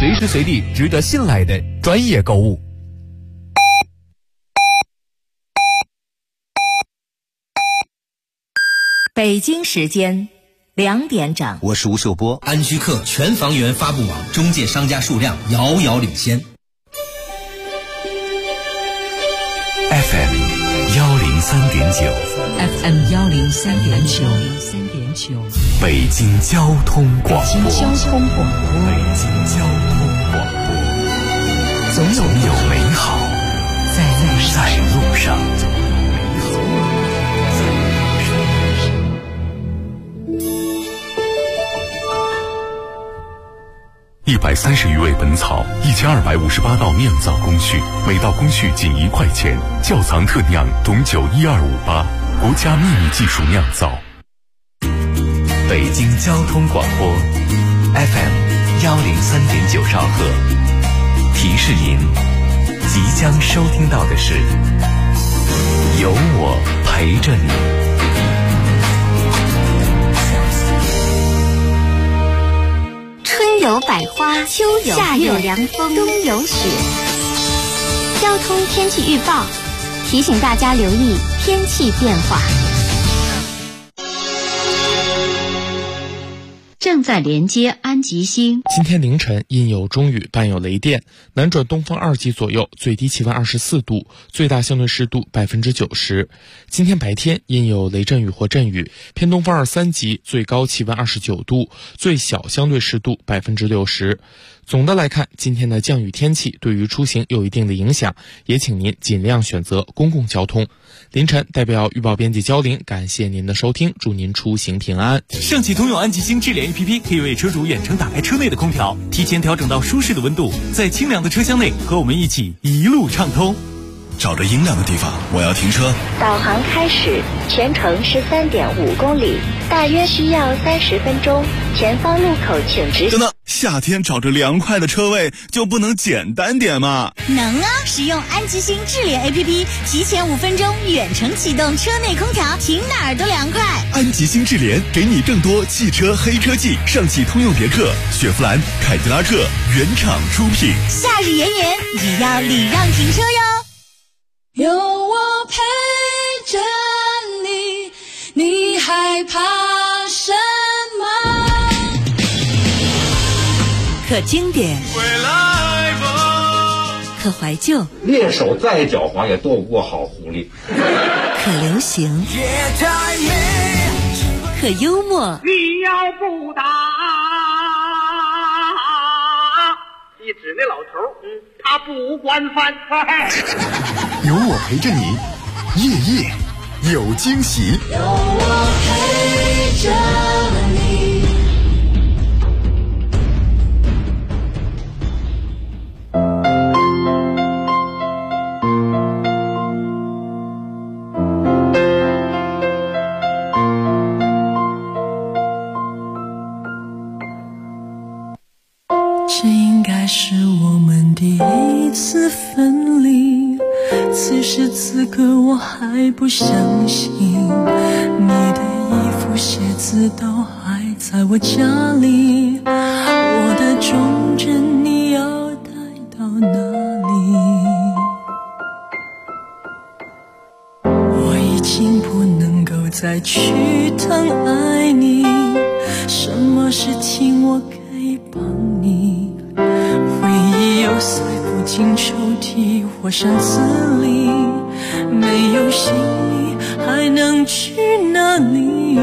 随时随地值得信赖的专业购物。 北京时间2点整， 我是吴秀波。 安居客全房源发布网中介商家数量遥遥领先。 FM 103.9 FM 103.9 北京交通广播。 北京交通广播， 总有美好在路上。130余味本草，1258道酿造工序，每道工序仅1块钱。窖藏特酿董酒12588，国家秘密技术酿造。北京交通广播 FM 103.9兆赫，提示您即将收听到的是有我陪着你。 春有百花，秋有夏有凉风，冬有雪。交通天气预报提醒大家留意天气变化。 正在连接安吉星。 今天凌晨阴有中雨，伴有雷电，南转东风2级左右，最低气温24度，最大相对湿度90%。今天白天阴有雷阵雨或阵雨，偏东风2、3级，最高气温29度，最小相对湿度60%。总的来看，今天的降雨天气对于出行有一定的影响，也请您尽量选择公共交通。凌晨代表预报编辑焦林，感谢您的收听，祝您出行平安。 上汽通用安吉星智联 APP 可以为车主远程打开车内的空调，提前调整到舒适的温度，在清凉的车厢内和我们一起一路畅通。 找着阴凉的地方，我要停车。 导航开始，全程13.5公里，大约需要30分钟。前方路口请直行。 等等，夏天找着凉快的车位就不能简单点吗？ 能啊！使用安吉星智联 APP， 提前5分钟远程启动车内空调，停哪儿都凉快。 安吉星智联给你更多汽车黑车季，上汽通用别克、雪佛兰、凯迪拉克原厂出品。 夏日炎炎，也要礼让停车哟。 有我陪着你，你害怕什么？ 可经典，可怀旧， 猎手再狡猾也斗不过好狐狸。 可流行，可幽默。 你要不打，一指那老头，他不管饭菜。 有我陪着你，夜夜有惊喜。 有我陪着你。 这应该是我们第一次分离，此时此刻我还不相信，你的衣服鞋子都还在我家里，我的忠贞你要带到哪里？我已经不能够再去疼爱你，什么事情我可以帮你？回忆又塞不进抽屉或箱子里，没有心意还能去哪里？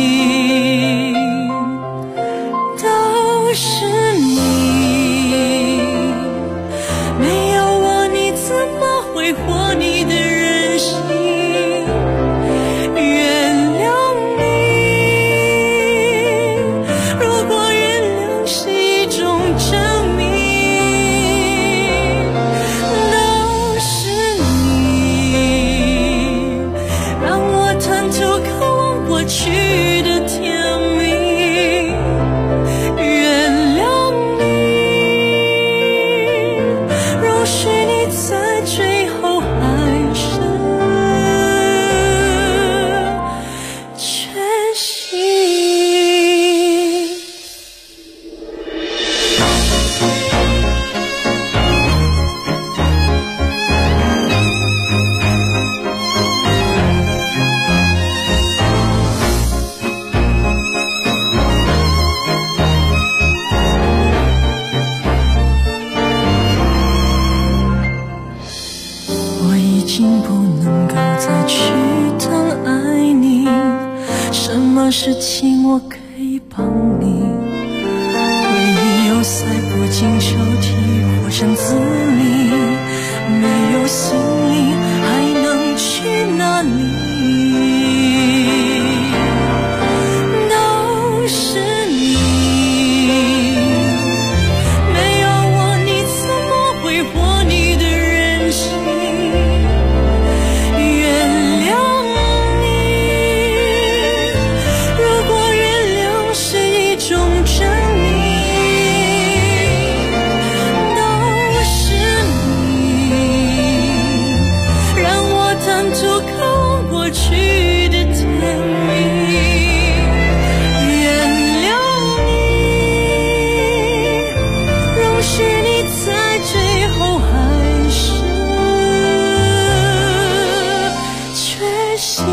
都是你，没有我你怎么会活你的人生？原谅你，如果原谅是一种证明，都是你，让我贪图渴望过去的进抽屉活成字谜，没有心灵还能去哪里？都是你，没有我你怎么挥霍你的任性？原谅你，如果原谅是一种证明，都是你让我贪图渴望过去的甜蜜。原谅你，容许你在最后还是缺席。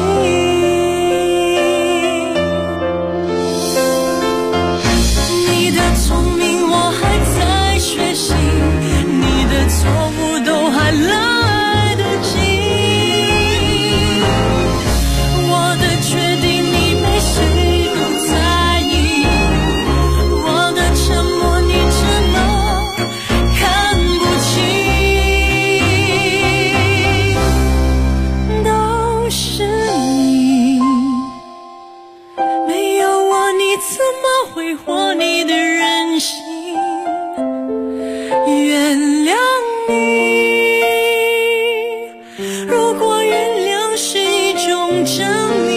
你的聪明我还在学习，你的错误都还来得及，我的决定你没谁都在意，我的沉默你怎么看不清？都是你，没有我你怎么挥霍你的任性？原谅你，如果原谅是一种证明，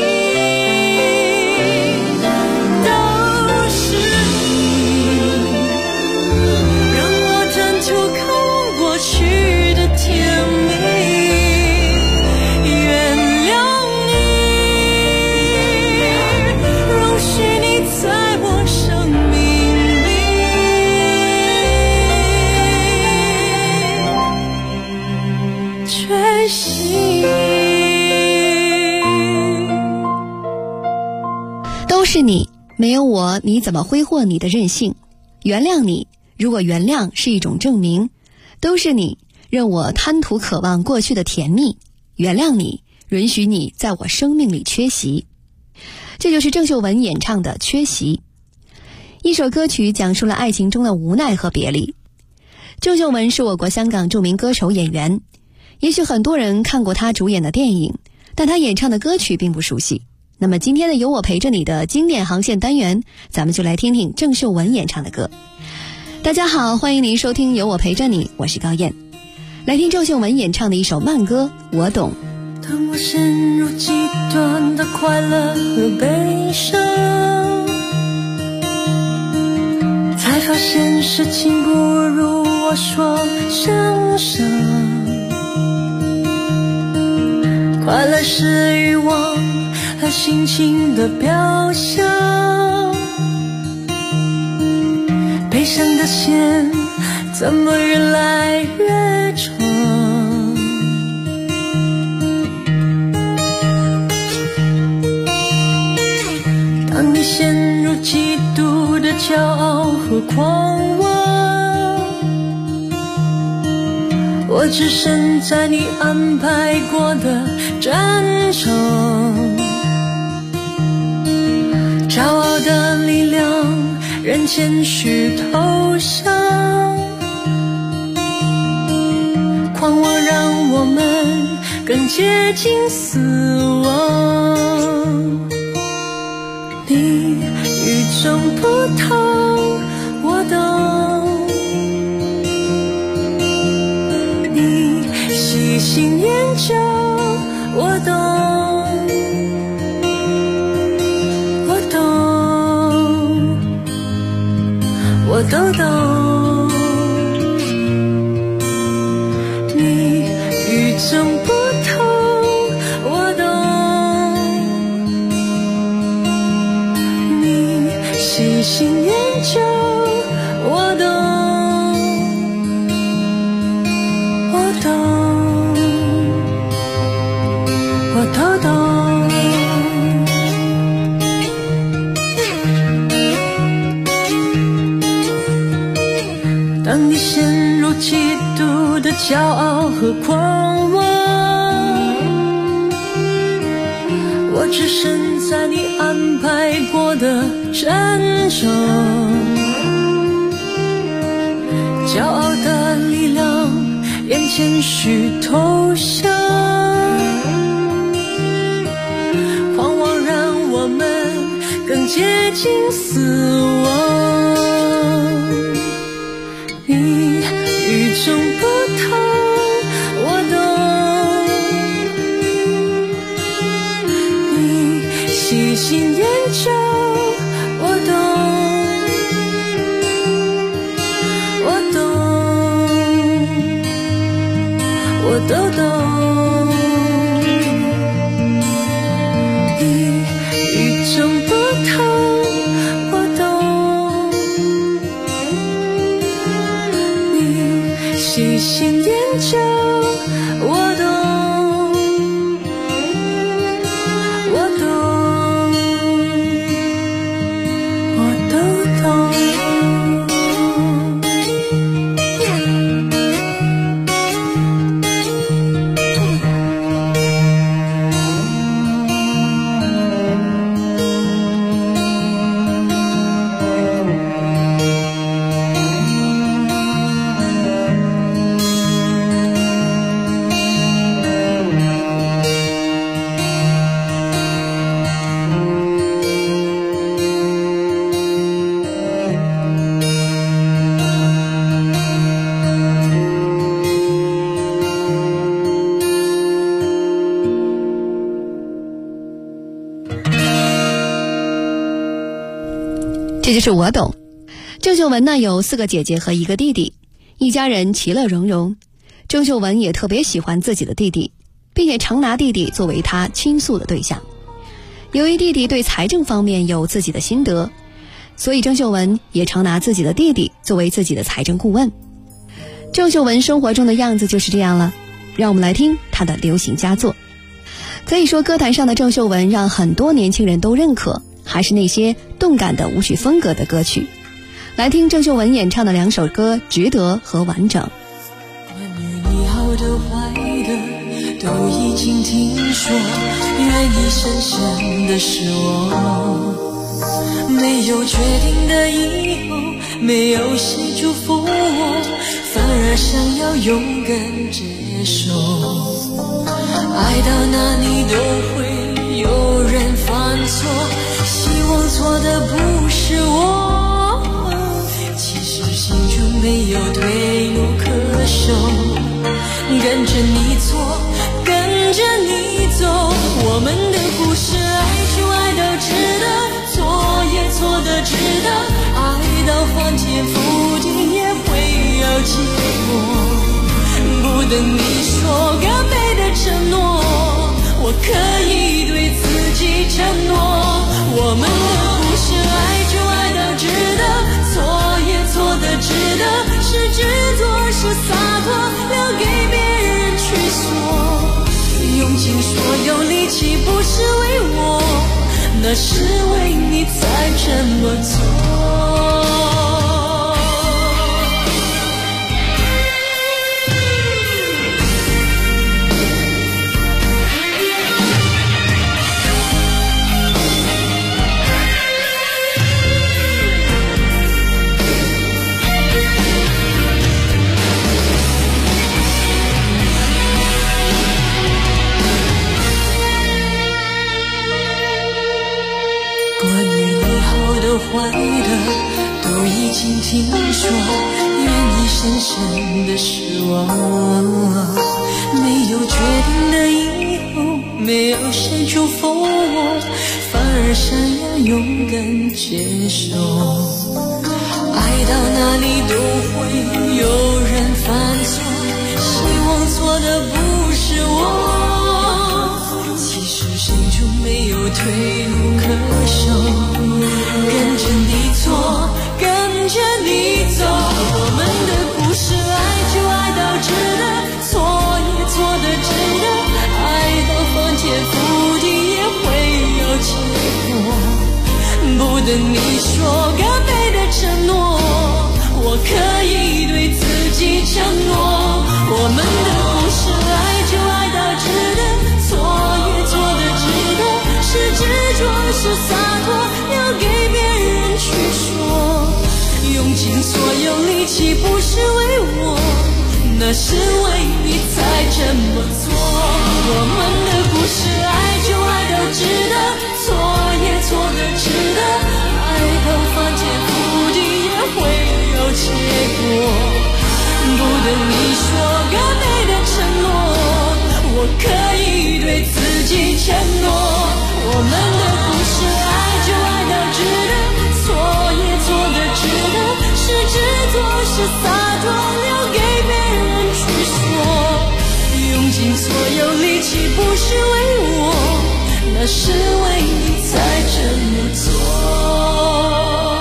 都是你让我贪图渴望过去的甜蜜。原谅你，容许你在我生命里缺席。 都是你，没有我你怎么挥霍你的任性？原谅你，如果原谅是一种证明，都是你任我贪图渴望过去的甜蜜。原谅你，允许你在我生命里缺席。这就是郑秀文演唱的《缺席》，一首歌曲讲述了爱情中的无奈和别离。郑秀文是我国香港著名歌手演员，也许很多人看过她主演的电影，但她演唱的歌曲并不熟悉。那么今天的有我陪着你的经典航线单元，咱们就来听听郑秀文演唱的歌。大家好，欢迎您收听有我陪着你，我是高燕。来听郑秀文演唱的一首慢歌《我懂》。 当我陷入极端的快乐和悲伤，才发现事情不如我所想象。快乐是欲望和心情的表象，悲伤的线怎么越来越长？当你陷入极度的骄傲和狂妄，我只身在你安排过的战场，骄傲的力量任谦虚投降，狂妄让我们更接近死亡。你与众不同，我懂，你细心研究，我懂，我懂，我都懂。你与众不同，我懂，你细心研究，我懂，我懂，我都懂。当你陷入极度的骄傲和狂妄，我只身在你安排过的战场， 骄傲的力量，眼前需投降。狂妄让我们更接近死亡。你与众不同，我懂。你细心研究，我懂。我都懂，你与众不同，我懂，你细心研究，我懂，我懂，我都懂。 这就是我懂。郑秀文呢有4个姐姐和1个弟弟，一家人其乐融融。郑秀文也特别喜欢自己的弟弟，并且常拿弟弟作为他倾诉的对象。由于弟弟对财政方面有自己的心得，所以郑秀文也常拿自己的弟弟作为自己的财政顾问。郑秀文生活中的样子就是这样了，让我们来听她的流行佳作。可以说歌坛上的郑秀文让很多年轻人都认可，还是那些动感的舞曲风格的歌曲。来听郑秀文演唱的2首歌《值得》和《完整》。 关于你好的坏的都已经听说，愿意深深的是我，没有决定的以后，没有谁祝福我，反而想要勇敢接受。爱到哪里都会有人犯错，希望错的不是我，其实心中没有退路可守，跟着你错，跟着你走，我们的故事爱就爱到值得，错也错的值得，爱到翻天覆地也会有结果，不等你说个美的承诺，我可以对自己承诺，我们的故事爱就爱到值得，错也错的值得，是执着是洒脱，留给别人去说，用尽所有力气不是为我，那是为你才这么做。坏的都已经听说，愿意深深的是我，没有决定的以后，没有谁祝福我，反而想要勇敢接受，爱到哪里都会有人犯错，希望错的不是我，其实心中没有退路可守，跟着你错，跟着你走，我们的故事爱就爱到值得，错也错的值得，爱到翻天覆地也会有结果，不等你说个美的承诺，我可以对自己承诺，我们的故事爱就爱到值得，错也错的值得，是执着是洒脱，留给别人气不是为我，那是为你才这么做。我们的故事，爱就爱到值得，错也错得值得，爱到翻天覆地也会有结果。不等你说个美的承诺，我可以对自己承诺。我们的故事，爱就爱到值得，错也错得值得，是执着是洒脱，留给别人去说。用尽所有力气不是为我，那是为你才这么做。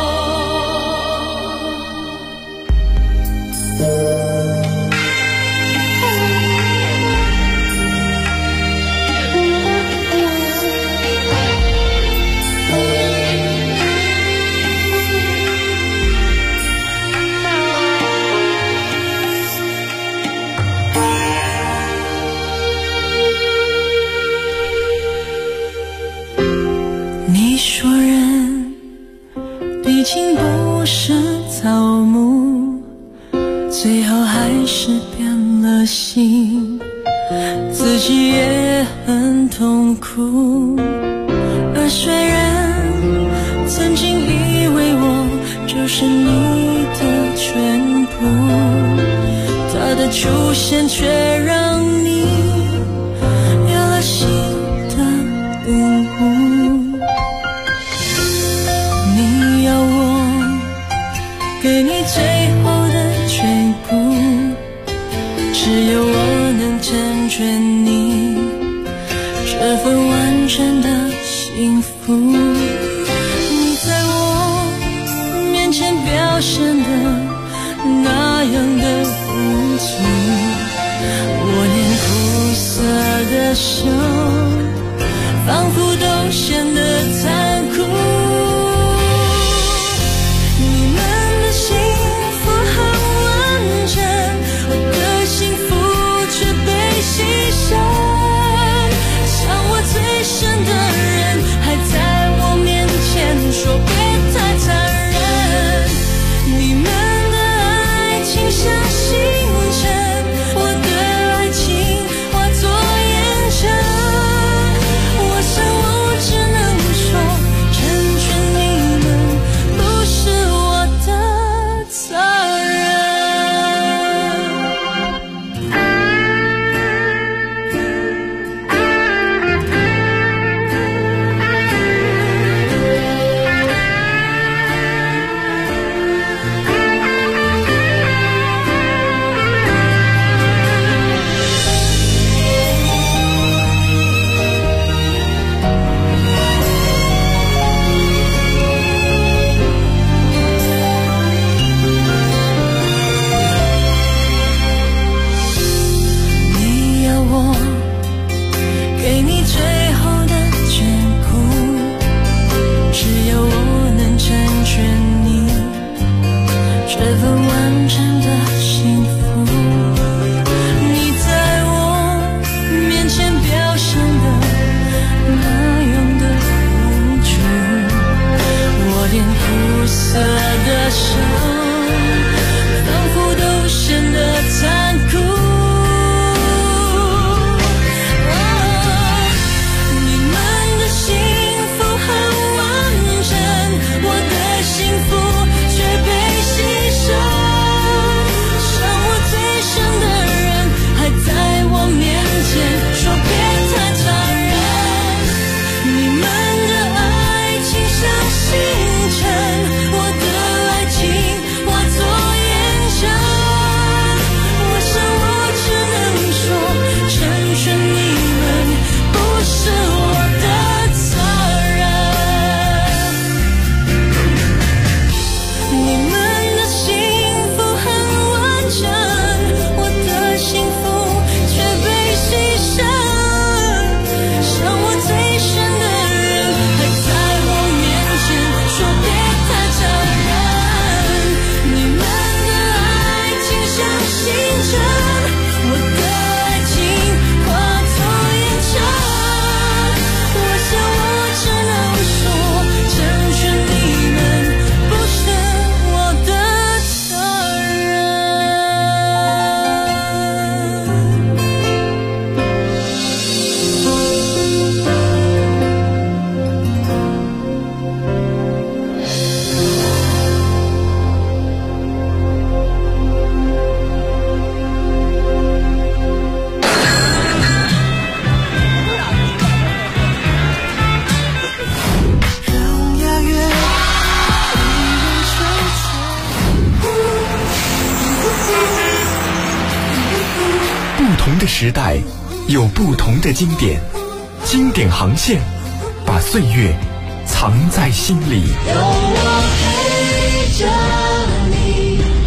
你说人毕竟不是草木，最后还是变了心，自己也很痛苦。而虽然曾经以为我就是你的全部，他的出现却让你有了新的领悟。你要我给你最后的全部，只有我能成全你这份完整的幸福。你在我面前表现的那样的无助，我连苦涩的手仿佛都显得残酷。说别太残忍，你们的爱情像星辰，我的爱情化作烟尘。 不同的时代有不同的经典，经典航线把岁月藏在心里。 有我陪着你。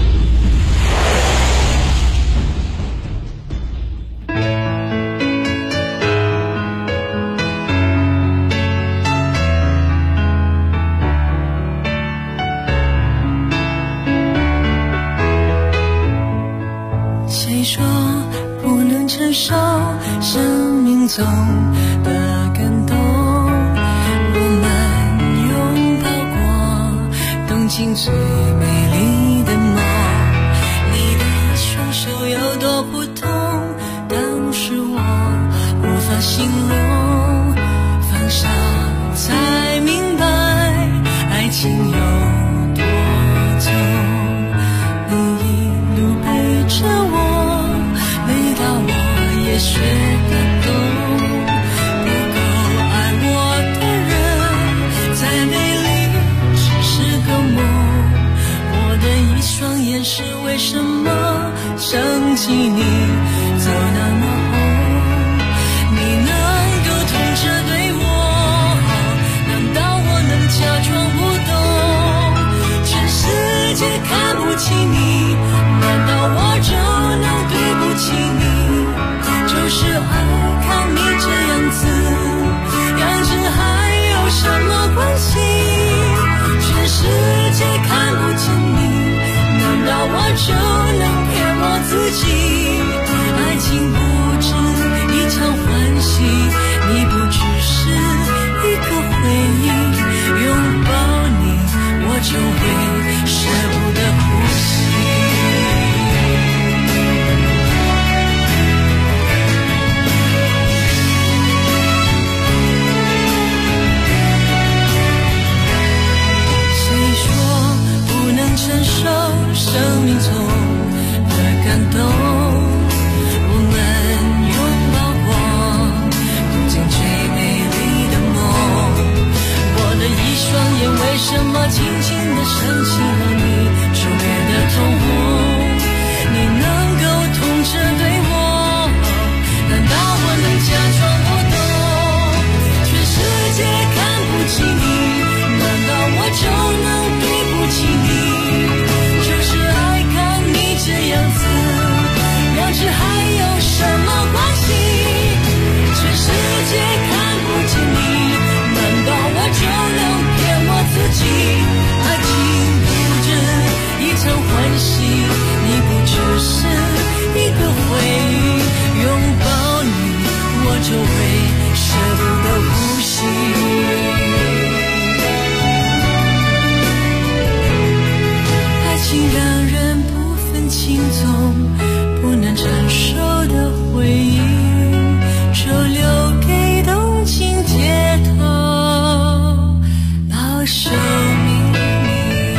谁说不能承受生命中的感动？我们拥抱过东京最美丽的梦，你的双手有多不同，当时我无法形容，放下才明白爱情有多重。你一路陪着我，累到我也学得懂，不够爱我的人再美丽只是个梦。我的一双眼是为什么想起你走那么红？你能够痛着对我好，难道我能假装不懂？全世界看不起你，难道我就能对不起你？就是爱看你这样子，样子还有什么关系？全世界看不见你，难道我就能骗我自己？爱情不止一场欢喜，你不只是一个回忆，拥抱你我就会舍不得呼吸。承受生命中的感动，我们拥抱过东京最美丽的梦。我的一双眼为什么轻轻地想起了你，就变得通红？你能够痛着对我好，难道我能假装不懂？全世界看不起你，难道我就能对不起你？这样子，样子还有什么关系？全世界看不见你，难道我就能骗我自己？爱情不止一场欢喜，你不只是一个回忆，拥抱你我就会舍不得呼吸。爱情让人轻松不能承受的回忆，就留给东京街头保守秘密。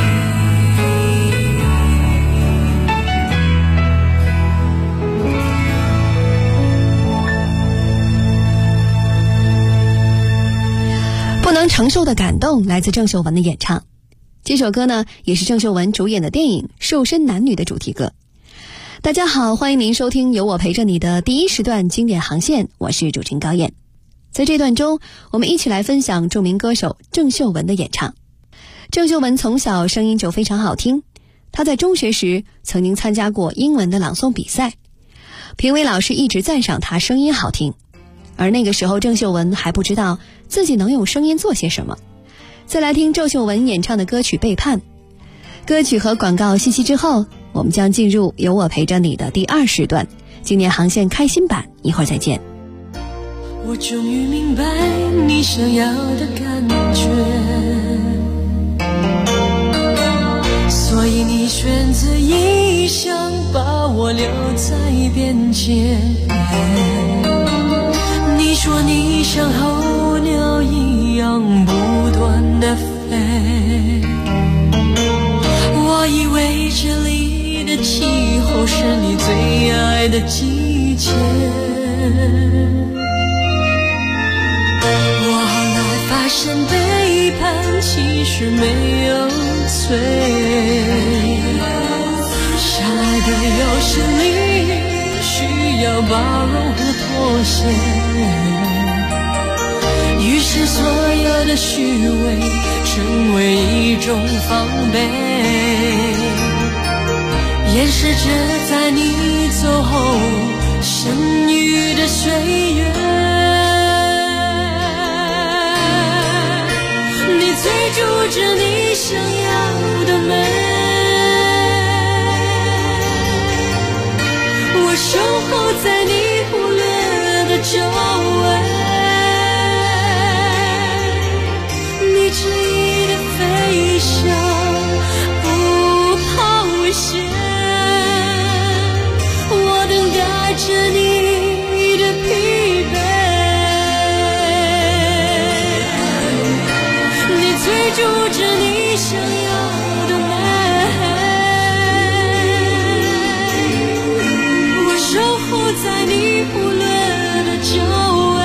不能承受的感动来自郑秀文的演唱。这首歌呢，也是郑秀文主演的电影《瘦身男女》的主题歌。大家好，欢迎您收听由我陪着你的第一时段经典航线，我是主持人高燕。在这段中，我们一起来分享著名歌手郑秀文的演唱。郑秀文从小声音就非常好听，她在中学时曾经参加过英文的朗诵比赛，评委老师一直赞赏她声音好听。而那个时候，郑秀文还不知道自己能用声音做些什么。再来听郑秀文演唱的歌曲《背叛》。歌曲和广告信息之后，我们将进入有我陪着你的第2时段今年航线开心版，一会儿再见。 我终于明白你想要的感觉，所以你选择异乡把我留在边界。你说你像候鸟一样不断地飞，我以为这里的气候是你最爱的季节。我后来发现背叛其实没有罪，相爱的有时你需要要包容和妥协，于是所有的虚伪成为一种防备，掩饰着在你走后剩余的岁月。你追逐着你想要的美，我守候在你忽略的周围，你执意的飞翔，不怕危险，我等待着你的疲惫，你追逐着你想要的美，守候在你忽略的周围，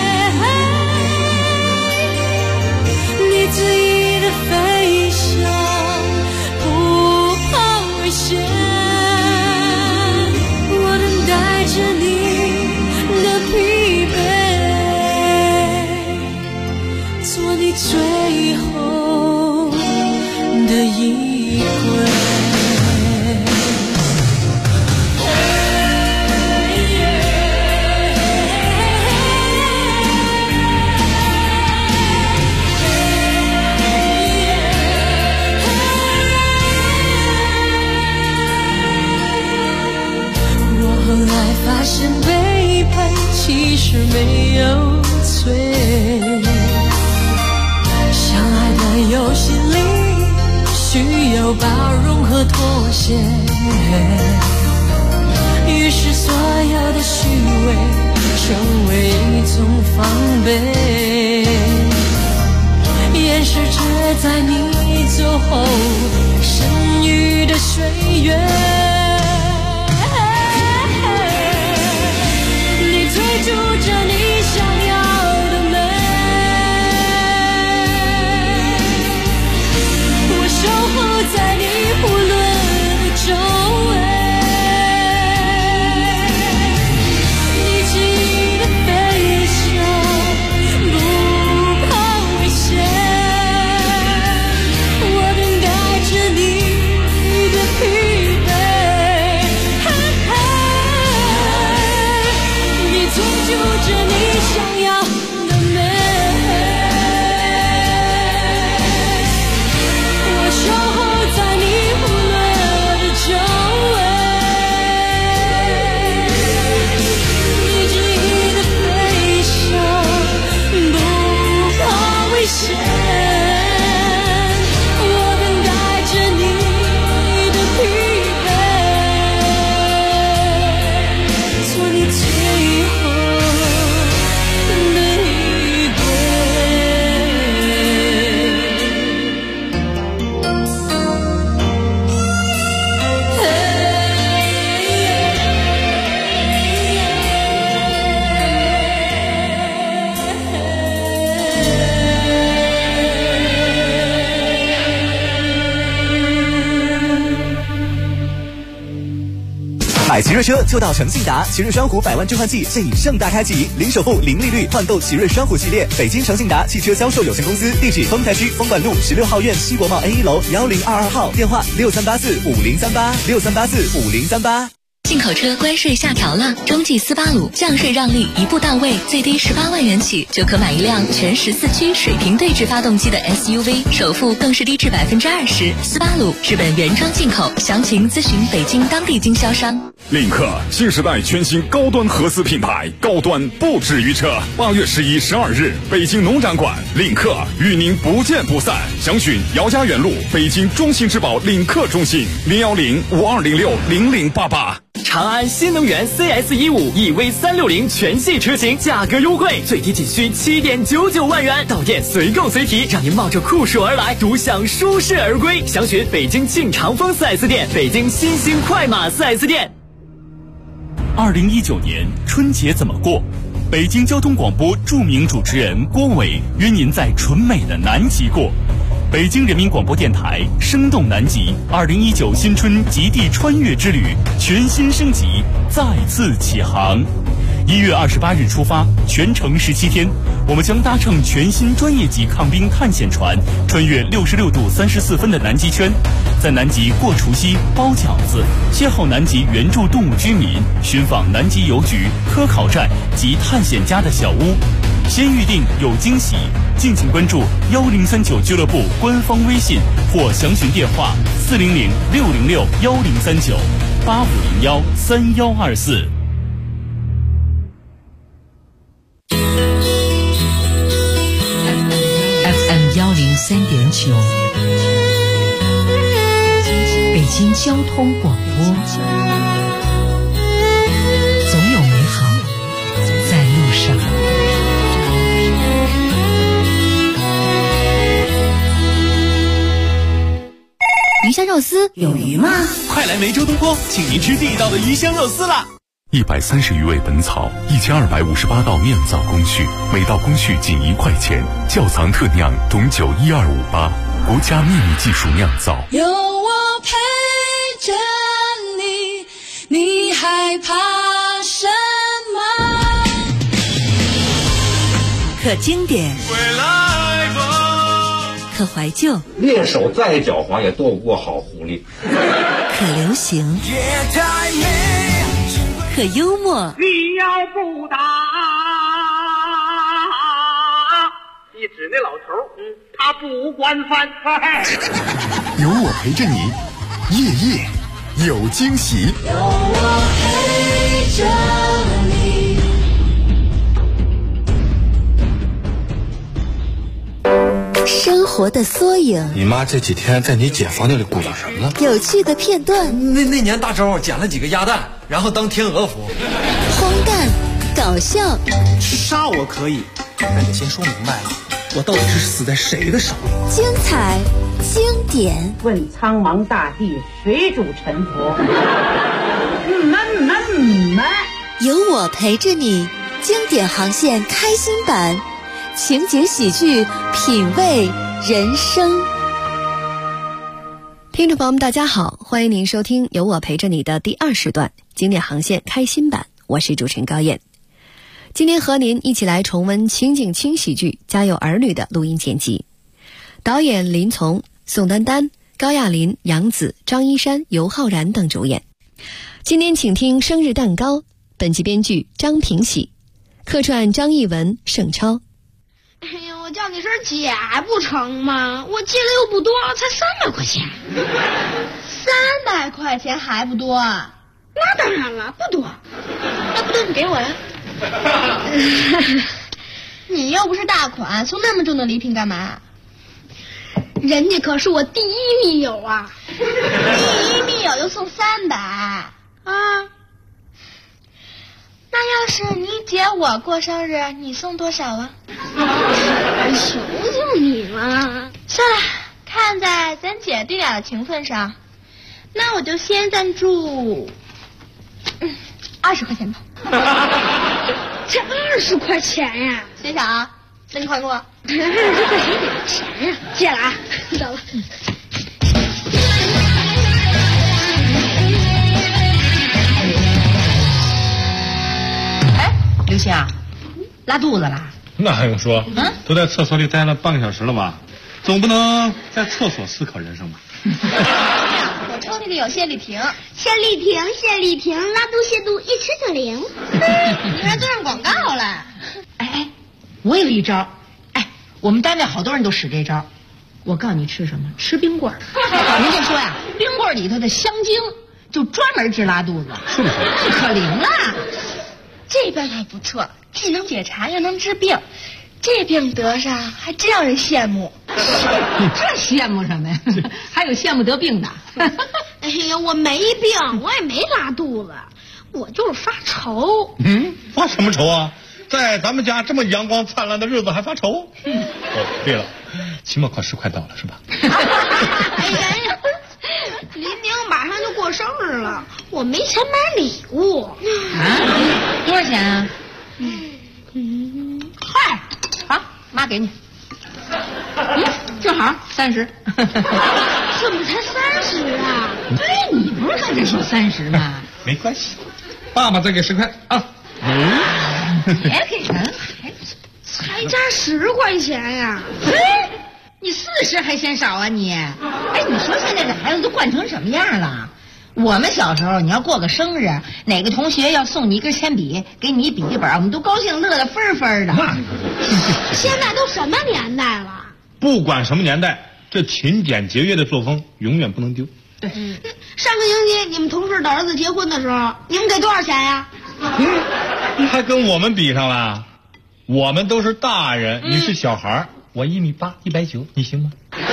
你恣意的飞翔，不怕危险，我等待着你的疲惫，做你最后的依归。发现背叛其实没有罪，相爱的游戏里需要包容和妥协，于是所有的虚伪成为一种防备，掩饰着在你走后剩余的岁月。追逐着你想要的美，我守候在你忽略的周围，你恣意的飞翔，不怕危险，我等待着你的疲惫，追逐着你想要的美，我守候在你忽略的周围，你恣意的飞翔，不怕危险，我等待着你的疲惫，做你最后买奇瑞车就到诚信达，奇瑞双虎100万置换季现已盛大开启，零首付、零利率换购奇瑞双虎系列。北京诚信达汽车销售有限公司，地址丰台区丰管路16号院西国贸 A1 楼1022号，电话63845038，63845038。 进口车关税下调了，中继斯巴鲁降税让利一步到位，最低18万元起就可买一辆全14驱水平对置发动机的 SUV， 首付更是低至20%。斯巴鲁日本原装进口，详情咨询北京当地经销商。 领克新时代全新高端合资品牌，高端不止于车。8月11、12日，北京农展馆，领克与您不见不散。详询姚家园路北京中信质保领克中心010-5206-0088。 长安新能源 CS15 EV360全系车型价格优惠，最低仅需7.99万元，到店随购随提，让您冒着酷暑而来，独享舒适而归。详询北京庆长丰 4S 店、北京新兴快马 4S 店。 2019年春节怎么过？北京交通广播著名主持人郭伟约您在纯美的南极过。 北京人民广播电台生动南极2019新春极地穿越之旅全新升级，再次起航。1月28日出发，全程17天，我们将搭乘全新专业级抗冰探险船，穿越66度34分的南极圈，在南极过除夕、包饺子，邂逅南极原住动物居民，寻访南极邮局、科考站及探险家的小屋。先预定有惊喜，敬请关注1039俱乐部官方微信或详询电话400-606-1039-8501-3124。 FM 103.9，北京交通广播，总有美好在路上。 鱼香肉丝有鱼吗？ 快来梅州东坡，请您吃地道的鱼香肉丝啦 ！130余味本草，1258道酿造工序，每道工序仅1块钱，窖藏特酿董酒12588，国家秘密技术酿造。 有我陪着你，你害怕什么？ 可经典，可怀旧， 猎手再狡猾也斗不过好狐狸。 可流行，可幽默。 你要不打，你指那老头，他不惯犯。 有我陪着你，夜夜有惊喜。 有我陪着你。 生活的缩影。 你妈这几天在你姐房间里鼓捣什么呢？ 有趣的片段。 那年大周捡了几个鸭蛋，然后当天鹅服。 荒诞，搞笑。 杀我可以，但得先说明白了，我到底是死在谁的手里？ 精彩，经典。 问苍茫大地，谁主沉浮？ 有我陪着你，经典航线开心版。情景喜剧，品味人生。听众朋友们大家好，欢迎您收听有我陪着你的第2时段经典航线开心版，我是主持人高燕。今天和您一起来重温情景轻喜剧《家有儿女》的录音剪辑，导演林从、宋丹丹、高亚麟、杨紫、张一山、尤浩然等主演。今天请听生日蛋糕，本集编剧张平喜，客串张艺文、盛超。 哎呀，我叫你声姐还不成吗？我借的又不多，才300块钱。 300块钱还不多？ 那当然了，不多。那不多你给我呀。 你又不是大款，送那么重的礼品干嘛？ 人家可是我第一密友啊。 第一密友就送300啊？那要是你姐我过生日，你送多少啊？ 求求你了。 算了，看在咱姐弟俩的情分上，那我就先赞助20块钱吧。 这20块钱呀？ 谢谢啊，那你快给我。 20块钱点钱呀？借了啊，走了。 刘星啊，拉肚子了？ 那还用说？都在厕所里待了半个小时了吧？总不能在厕所思考人生吧？ 我抽屉里有泻立平， 拉肚泻肚，一吃就灵。 你还做上广告了？ 哎，我有一招，我们单位好多人都使这招。我告诉你吃什么？吃冰棍儿。人家说呀，冰棍儿里头的香精就专门治拉肚子， 是不是？ 可灵了。这办法不错，既能解馋又能治病，这病得上还真让人羡慕。 这羡慕什么呀？还有羡慕得病的。 哎呀，我没病，我也没拉肚子，我就是发愁。 发什么愁啊？在咱们家这么阳光灿烂的日子还发愁？哦，对了，期末考试快到了是吧？ 哎呀，黎明马上就过生日了，我没钱买礼物。 多少钱啊？ 嗨，好，妈给你。正好3 30。 这不才30啊？ 哎，你不是跟着说30吗？ 没关系，爸爸再给10块啊。 别给人才加10块钱呀！ 你40还嫌少啊你？哎，你说现在的孩子都惯成什么样了？我们小时候，你要过个生日，哪个同学要送你一根铅笔，给你一笔记本，我们都高兴乐得分分的。 现在都什么年代了？ 不管什么年代，这勤俭节约的作风永远不能丢。 对， 上个星期你们同事的儿子结婚的时候，你们给多少钱呀？ 还跟我们比上了？我们都是大人，你是小孩，我1.8米，190，你行吗？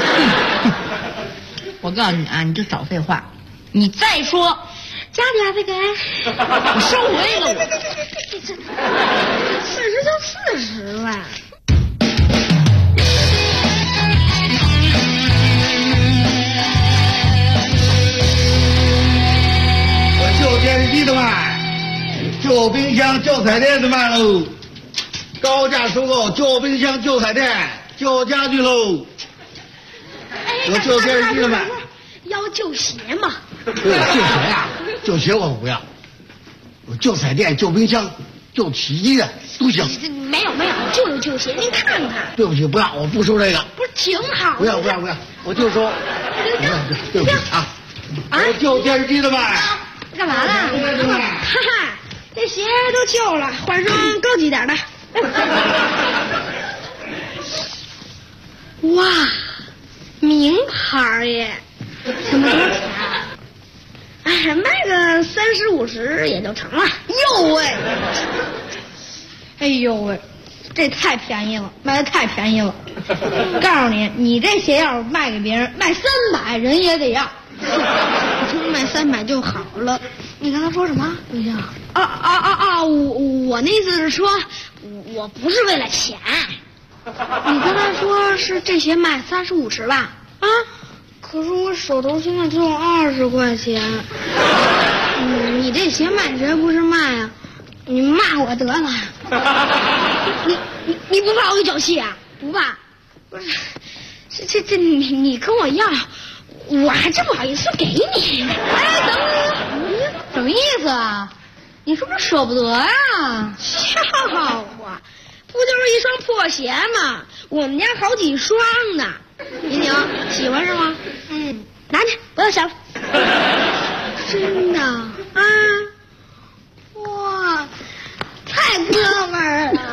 我告诉你啊，你就少废话。你再说， 加点再给， 我收回了我。 40就40吧。 我旧电视机的卖，旧冰箱、旧彩电的卖喽，高价收购旧冰箱、旧彩电、旧家具喽。我旧电视机的卖。 要旧鞋吗？ 对，旧鞋呀，旧鞋我不要。我旧彩电、旧冰箱、旧洗衣机的都行。 没有，就有旧鞋，您看看。 对不起，不要，我不收这个。 不是挺好？ 不要，我就收。对不起啊。我旧电视机的卖。 干嘛呢？哈哈，这鞋都旧了，换双高级点的。哇，名牌耶！这么多钱啊？哎，卖个30、50也就成了。哟喂！哎呦喂，这太便宜了，卖的太便宜了。告诉你，你这鞋要是卖给别人，卖300人也得要。就卖300就好了。你刚才说什么？对象？我那意思是说，我不是为了钱。你刚才说是这鞋卖30、50吧？啊？可是我手头现在只有20块钱。你这鞋卖谁不是卖啊？你骂我得了。你不怕我给脚气啊？不怕？不是，这你跟我要，我还真不好意思给你。哎，等什么意思啊？你是不是舍不得呀？笑话，不就是一双破鞋吗？我们家好几双呢。宁宁喜欢是吗？拿去，不要想了。真的啊？哇，太哥们儿了！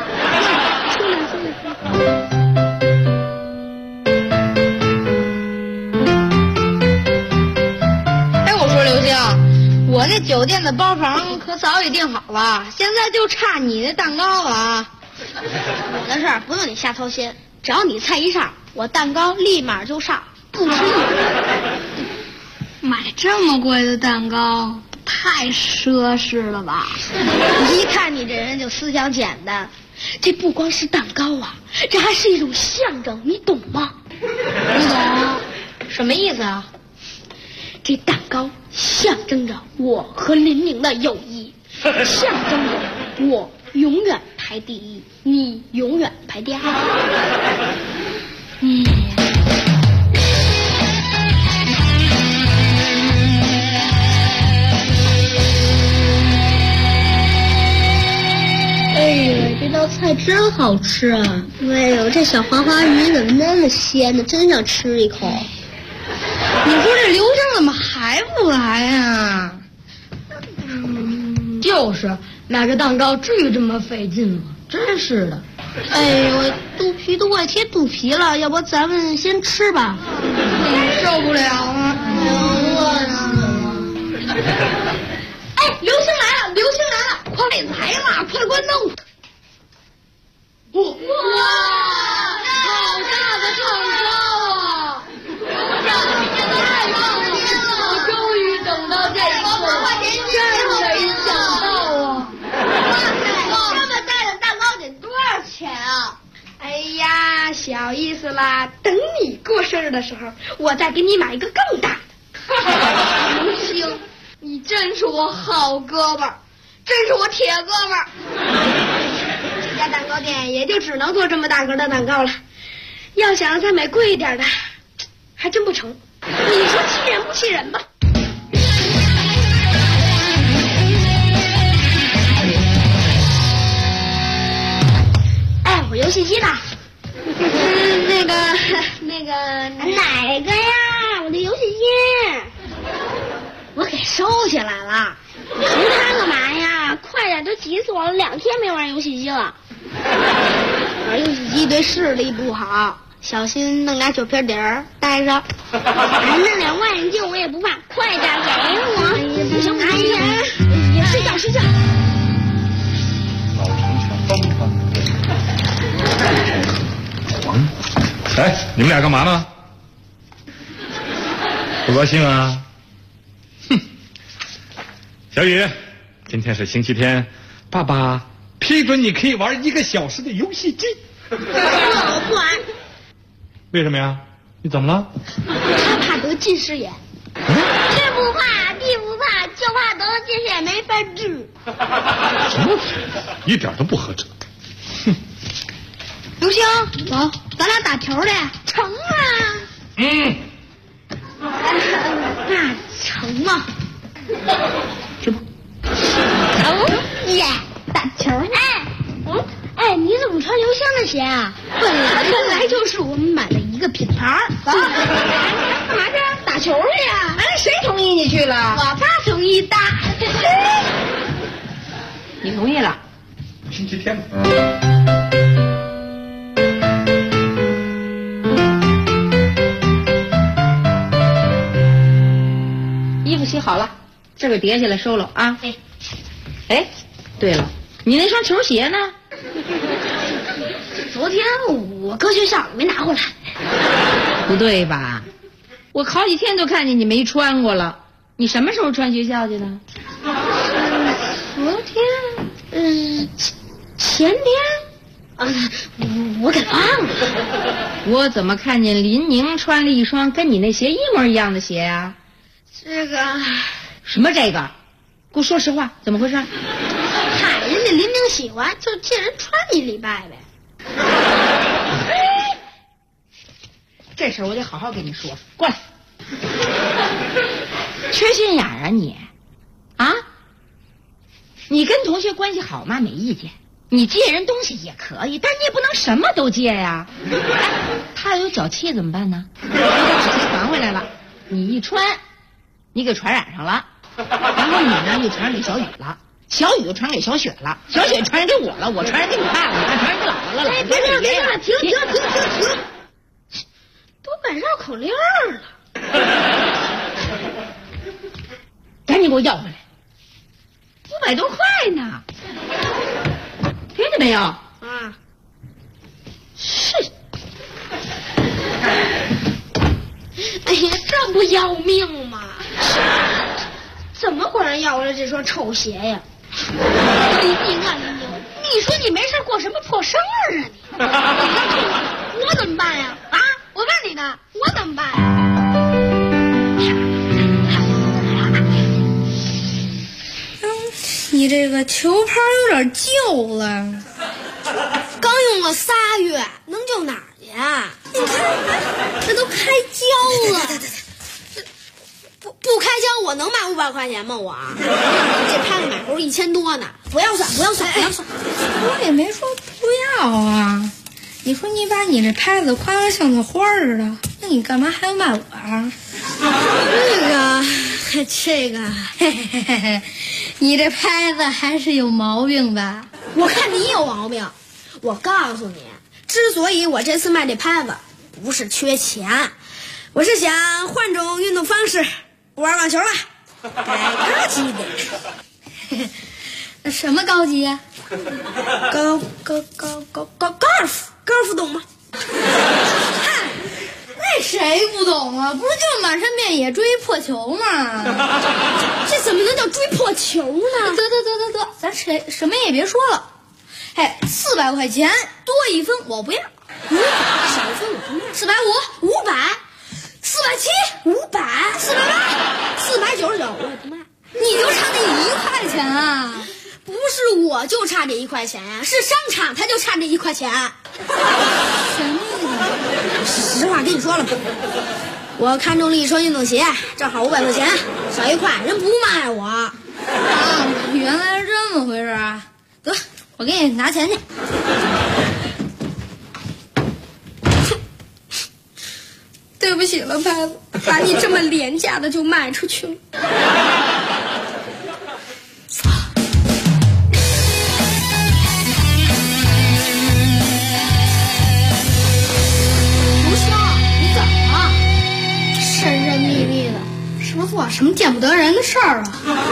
哎，我说刘星，我那酒店的包房可早已订好了，现在就差你的蛋糕了啊！我的事儿不用你瞎操心，只要你菜一上，我蛋糕立马就上，不吃买这么贵的蛋糕，太奢侈了吧？一看你这人就思想简单，这不光是蛋糕啊，这还是一种象征，你懂吗？不懂，什么意思啊？这蛋糕象征着我和林宁的友谊，象征着我永远排第一，你永远排第二。哎呦，这道菜真好吃啊！哎呦，这小黄花鱼怎么那么鲜呢？真想吃一口。你说这刘星怎么还不来啊？就是买个蛋糕至于这么费劲吗？真是的。哎呦，肚皮都快贴肚皮了，要不咱们先吃吧？你受不了啊！饿死了！哎，刘星来了，刘星来了，快来了，快关灯！哇，好大的蛋糕啊！太棒了！我终于等到这一刻了，真没想到啊！哇塞，这么大的蛋糕得多少钱啊？哎呀，小意思啦，等你过生日的时候，我再给你买一个更大的。刘星，你真是我好哥们儿，真是我铁哥们儿。这家蛋糕店也就只能做这么大个的蛋糕了，要想再买贵一点的， 还真不成。你说气人不气人吧？哎，我游戏机呢？那个哪个呀？我的游戏机，我给收起来了。凭它干嘛呀？快点都急死我了，2天没玩游戏机了。玩游戏机对视力不好，小心弄俩酒瓶底儿带上。哎，弄点望远镜我也不怕，快点给我。不行，哎呀，睡觉睡觉。 老成全崩了。哎，你们俩干嘛呢？不高兴啊？哼！小雨，今天是星期天，爸爸批准你可以玩1个小时的游戏机。 我不玩。 为什么呀？你怎么了？ 他怕得近视眼。天不怕地不怕，就怕得了近视眼没法治。 什么词？一点都不合辙。哼！ 刘星，走，咱俩打球去。成啊。那成啊。去吧。耶，打球呢。哎，你怎么穿刘星的鞋啊？本来就是我们买的一个品牌。走，干嘛去？打球去呀！哎，谁同意你去了？我爸同意的。 你同意了？ 星期天。 衣服洗好了，这个叠起来收了啊。哎，对了，你那双球鞋呢？ 昨天我搁学校没拿回来。 不对吧？我好几天都看见你没穿过了。你什么时候穿学校去的？ 昨天，前天，我给忘了。 我怎么看见林宁穿了一双跟你那鞋一模一样的鞋啊？ 这个什么这个？给我说实话，怎么回事？ 嗨，人家林宁喜欢，就借人穿1礼拜呗。 这事儿我得好好跟你说说。过来，缺心眼啊你！啊？你跟同学关系好嘛，没意见。你借人东西也可以，但你也不能什么都借呀。哎，他要有脚气怎么办呢？我把纸传回来了，你一穿，你给传染上了，然后你呢又传染给小雨了，小雨又传染给小雪了，小雪传染给我了，我传染给你爸了，你爸传染给姥姥了， 哎，别了，停！都摆绕口令了， 赶紧给我要回来，500多块呢，听见没有？ 啊， 是。 哎呀，这不要命吗？怎么管人要回来这双臭鞋呀？林宁啊，林宁，你说你没事过什么破生日啊你？我怎么办呀？啊，我问你呢，我怎么办呀？ 你这个球拍有点旧了， 刚用了3月，能旧哪儿去啊？ 你看，这都开胶了。 不开胶，我能卖500块钱吗？我这拍子买头1000多呢，不要算。 我也没说不要啊。你说你把你这拍子夸得像个花似的，那你干嘛还要卖我啊？ 这个， 你这拍子还是有毛病吧？ 我看你有毛病。我告诉你，之所以我这次卖这拍子，不是缺钱，我是想换种运动方式，不玩网球了，改高级点。 那什么高级呀？ 高尔夫懂吗？ 那谁不懂啊？不是就满山遍野追破球吗？ 这怎么能叫追破球呢？ 得，咱什么也别说了。哎，400块钱多1分我不要， 少1分我不要。 450、500、470、500、 480、499我也不卖。 你就差那1块钱啊？ 不是我就差这1块钱呀，是商场他就差这1块钱。 什么意思？ 实话跟你说了， 我看中了一双运动鞋，正好500块钱，少1块，人不卖我。啊， 原来是这么回事啊！得，我给你拿钱去。对不起了，拍子，把你这么廉价的就卖出去了。 刘星，你怎么了？神神秘秘的，是不是做什么见不得人的事儿啊？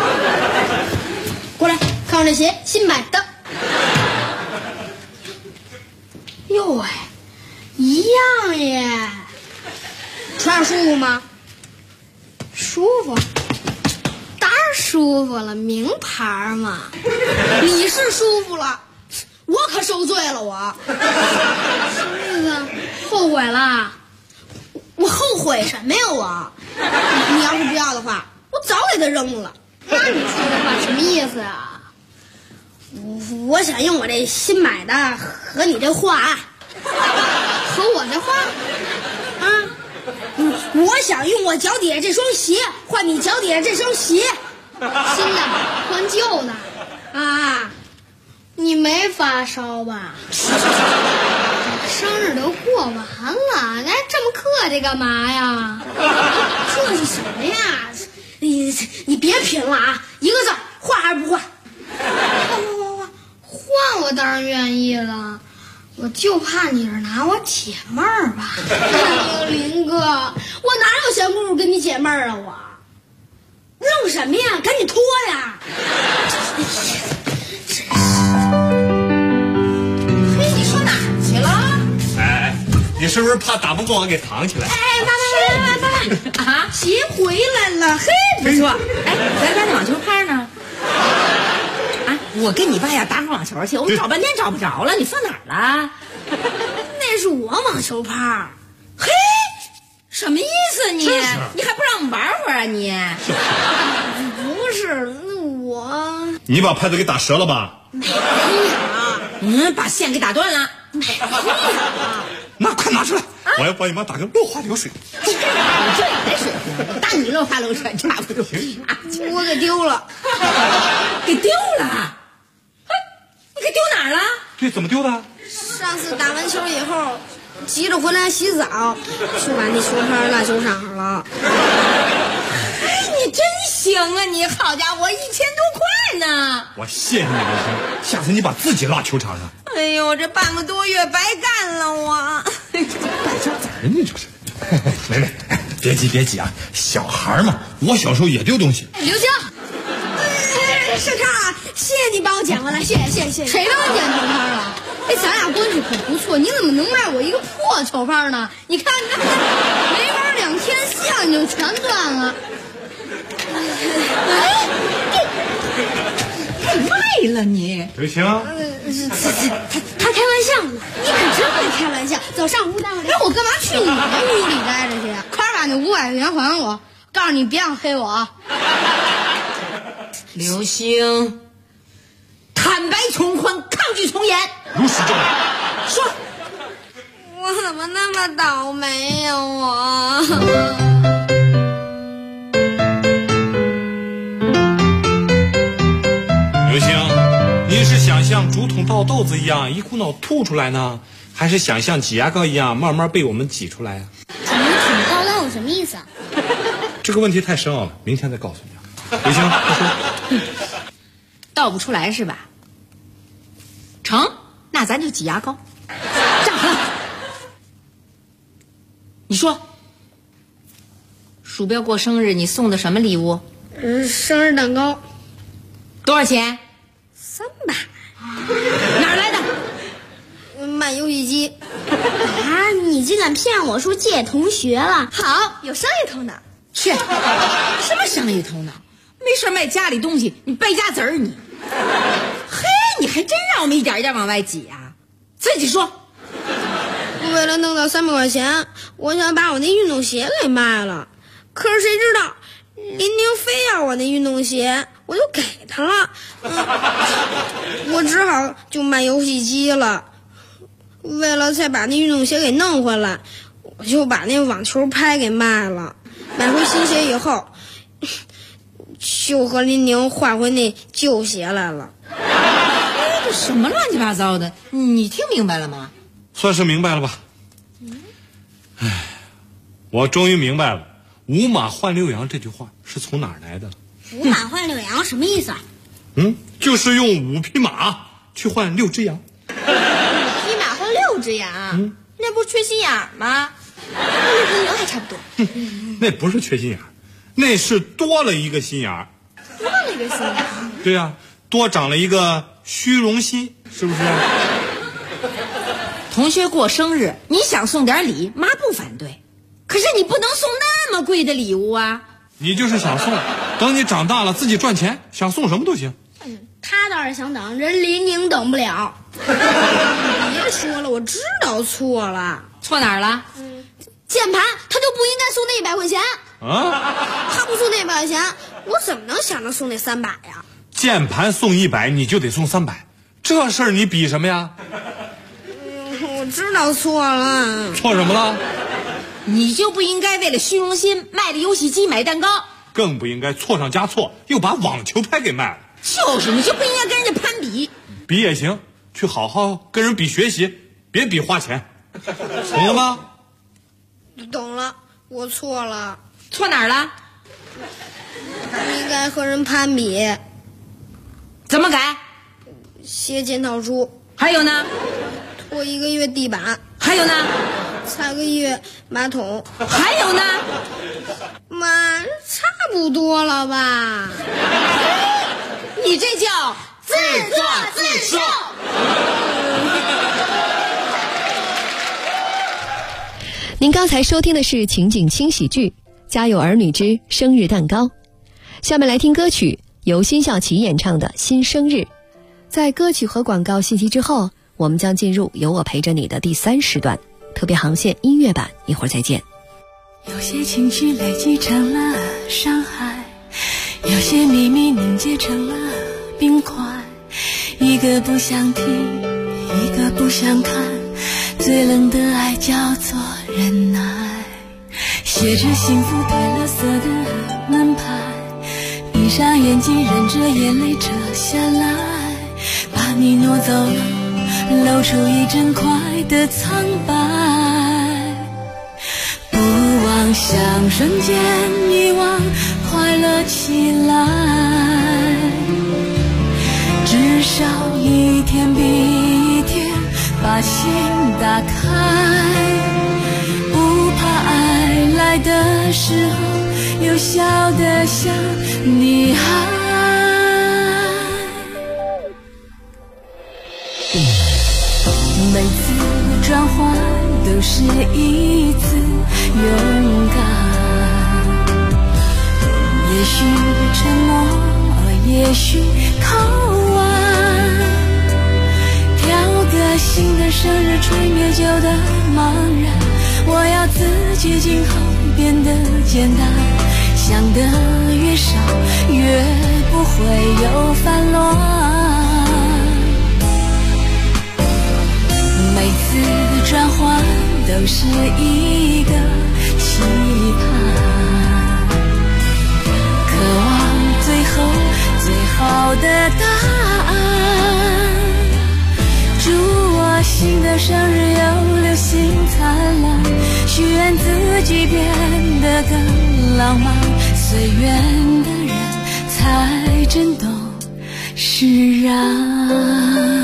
过来，看我这鞋，新买的。哟喂，一样耶。穿上舒服吗？舒服，当然舒服了，名牌嘛。你是舒服了，我可受罪了，我。什么意思？后悔了？我后悔什么呀？我，你要是不要的话，我早给他扔了。那你说这话什么意思啊？我想用我这新买的和你这画，和我这画，啊。我想用我脚底下这双鞋换你脚底下这双鞋，新的换旧的啊！你没发烧吧？生日都过完了，你还这么客气干嘛呀？客气什么呀？你别贫了啊！一个字，换还是不换？换我当然愿意了。我就怕你是拿我解闷儿吧。哎呦，林哥，我哪有闲工夫跟你解闷儿啊？我弄什么呀？赶紧脱呀！嘿，你说哪儿去了？ 哎，你是不是怕打不过我给扛起来？ 哎，爸啊，鞋回来了，嘿， 不错。哎，咱家那网球拍呢？我跟你爸呀打会网球去，我们找半天找不着了，你放哪儿了？ 那是我网球拍。 嘿，什么意思你？你还不让我们玩会儿啊你？ 不是，我你把拍子给打折了吧？ 没有。 把线给打断了。 没有。 那快拿出来，我要帮你妈打个落花流水。 这来水平，打你落花流水差不多。 我给丢了。 给丢了？你给丢哪儿了？ 对，怎么丢的？ 上次打完球以后，急着回来洗澡，就把那球拍落球场上了。 哎，你真行啊！你好家伙，1000多块呢！ 我谢谢你，刘星。下次你把自己落球场上。 哎呦，这半个多月白干了我。 败家子儿呢，这是。妹妹，别急啊，小孩嘛，我小时候也丢东西。 刘星。盛畅，谢谢你帮我捡回来，谢谢。谁帮你捡球拍了？哎，咱俩关系可不错，你怎么能卖我一个破球拍呢？你看，没玩2天线就全断了。 哎，卖了你？ 刘星， 他开玩笑呢，你可真会开玩笑。走上屋待会儿，让我干嘛去你的屋里待着去？快把那500块钱还我！告诉你别想黑我啊！ 刘星，坦白从宽，抗拒从严。 如实证明。 说， 我怎么那么倒霉呀？我。 刘星，你是想像竹筒倒豆子一样一股脑吐出来呢，还是想像挤牙膏一样慢慢被我们挤出来啊？ 竹筒倒豆什么意思啊？ 这个问题太深奥了，明天再告诉你。刘星，快说。 倒不出来是吧？成，那咱就挤牙膏。站好了，你说，鼠标过生日你送的什么礼物？ 生日蛋糕。 多少钱 ？300。 哪儿来的？ 卖游戏机。啊，你竟敢骗我说借同学了？好，有商业头脑。 去，什么商业头脑？没事卖家里东西，你败家子儿你。嘿，你还真让我们一点一点往外挤啊！自己说。 为了弄到300块钱，我想把我那运动鞋给卖了。可是谁知道，林宁非要我那运动鞋，我就给他了。我只好就卖游戏机了。为了再把那运动鞋给弄回来， 我就把那网球拍给卖了，买回新鞋以后，就和林宁换回那旧鞋来了。 这什么乱七八糟的？你听明白了吗？ 算是明白了吧。我终于明白了五马换六羊这句话是从哪儿来的。 五马换六羊什么意思啊？ 就是用5匹马去换6只羊。 5匹马换6只羊，那不是缺心眼吗？那跟牛还差不多。 那不是缺心眼，那是多了一个心眼。 多了一个心眼？ 对呀，多长了一个虚荣心，是不是？ 同学过生日，你想送点礼，妈不反对，可是你不能送那么贵的礼物啊。 你就是想送，等你长大了自己赚钱，想送什么都行。 他倒是想等，人林宁等不了。别说了，我知道错了。 错哪儿了？ 键盘他就不应该送那100块钱啊！ 他不送那100块钱，我怎么能想着送那300呀？ 键盘送100，你就得送300，这事儿你比什么呀？ 我知道错了。 错什么了？ 你就不应该为了虚荣心卖了游戏机买蛋糕， 更不应该错上加错，又把网球拍给卖了。 就是你就不应该跟人家攀比。 比也行，去好好跟人比学习，别比花钱，懂了吗？ 懂了，我错了。 错哪儿了？ 不应该和人攀比。 怎么改？ 写检讨书。 还有呢？ 拖1个月地板。 还有呢？ 擦个月马桶。 还有呢？ 妈，差不多了吧？ 你这叫自作自受。 您刚才收听的是情景轻喜剧《家有儿女之生日蛋糕》，下面来听歌曲，由辛晓琪演唱的《新生日》。在歌曲和广告信息之后，我们将进入有我陪着你的第3时段特别航线音乐版，一会儿再见。 有些情绪累积成了伤害，有些秘密凝结成了冰块，一个不想听，一个不想看，最冷的爱叫做忍耐。写着幸福褪了色的门牌，闭上眼睛忍着眼泪折下来，把你挪走了，露出一整块的苍白。不妄想瞬间遗忘，快乐起来，至少一天比一天把心打开，不怕爱来的时候又笑得像女孩。每次转换都是一次勇敢，也许沉默，也许靠岸，挑个新的生日吹灭旧的茫然，我要自己今后变得简单，想得越少越不会有烦乱。每次转换都是一个期盼，渴望最后最好的答案。祝我新的生日有流星灿烂，许愿自己变得更浪漫，随缘的人才真懂释然。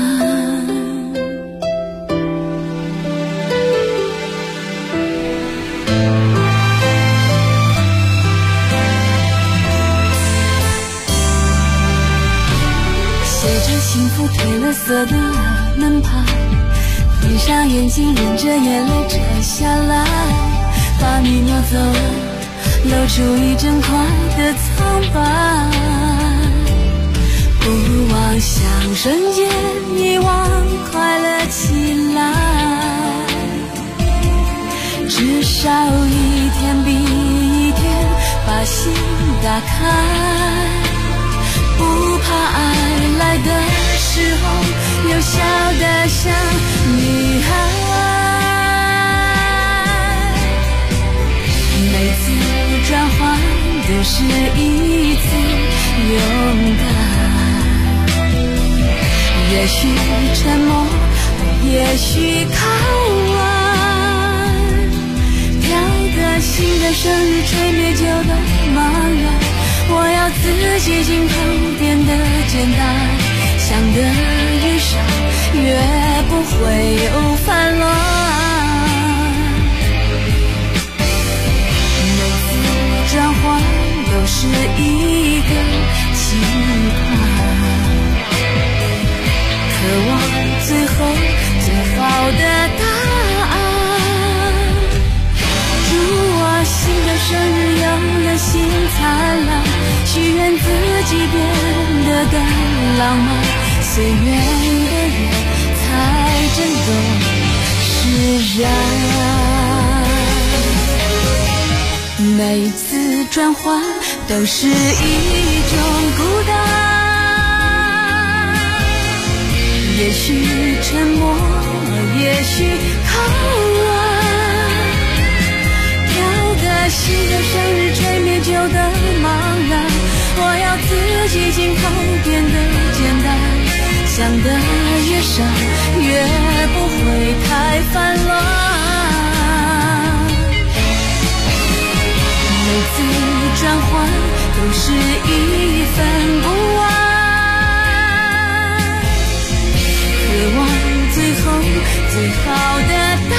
幸福褪了色的门牌，闭上眼睛忍着眼泪折下来，把你挪走了，露出一整块的苍白。不妄想瞬间遗忘，快乐起来，至少一天比一天把心打开，不怕爱来的时候又笑得像女孩。 只是一次勇敢。也许沉默，也许靠岸，挑个新的生日，吹灭旧的茫然。我要自己尽头变得简单，想得越少，越不会有烦乱。每次转换都是一个期盼，渴望最后最好的答案。祝我新的生日有了新灿烂，许愿自己变得更浪漫，随缘的人才真的释然。每次转换都是一种孤单，也许沉默，也许靠岸，挑个新的生日，吹灭旧的茫然。我要自己尽头变得简单，想得越少，越不会太烦乱。每次转换都是一分不安，渴望最后最好的答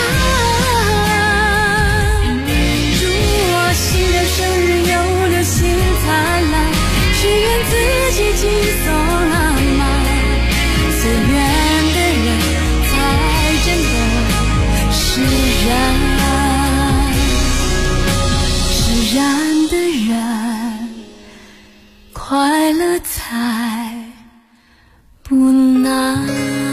案。祝我新的生日有了新灿烂，许愿自己轻松浪漫，随缘的人才真的释然，释然的人快乐才不难。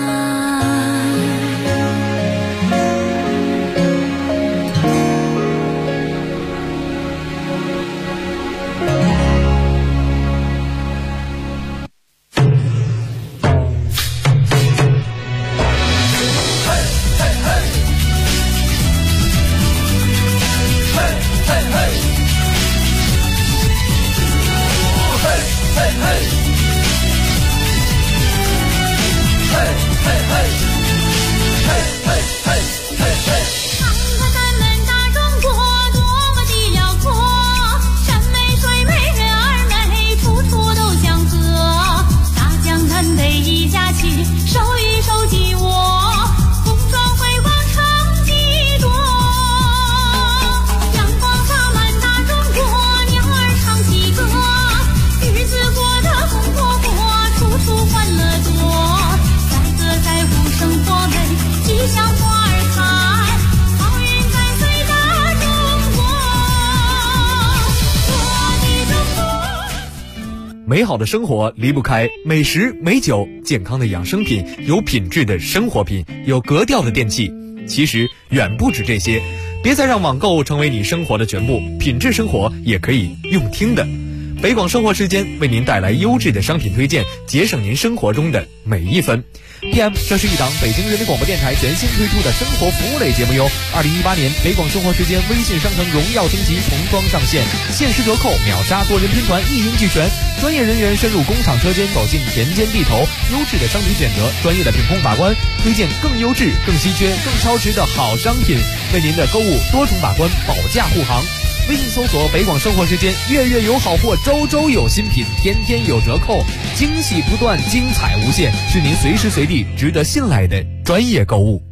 美好的生活离不开美食、美酒、健康的养生品，有品质的生活品，有格调的电器。其实远不止这些，别再让网购成为你生活的全部，品质生活也可以用听的。北广生活时间为您带来优质的商品推荐，节省您生活中的每一分。PM， 这是一档北京人民广播电台全新推出的生活服务类节目哟。2018年北广生活时间微信商城荣耀升级童装上线，限时折扣，秒杀多人拼团，一应俱全。专业人员深入工厂车间，走进田间地头，优质的商品选择，专业的品控把关，推荐更优质、更稀缺、更超值的好商品，为您的购物多重把关，保驾护航。微信搜索北广生活时间，月月有好货，周周有新品，天天有折扣，惊喜不断，精彩无限，是您随时随地值得信赖的专业购物。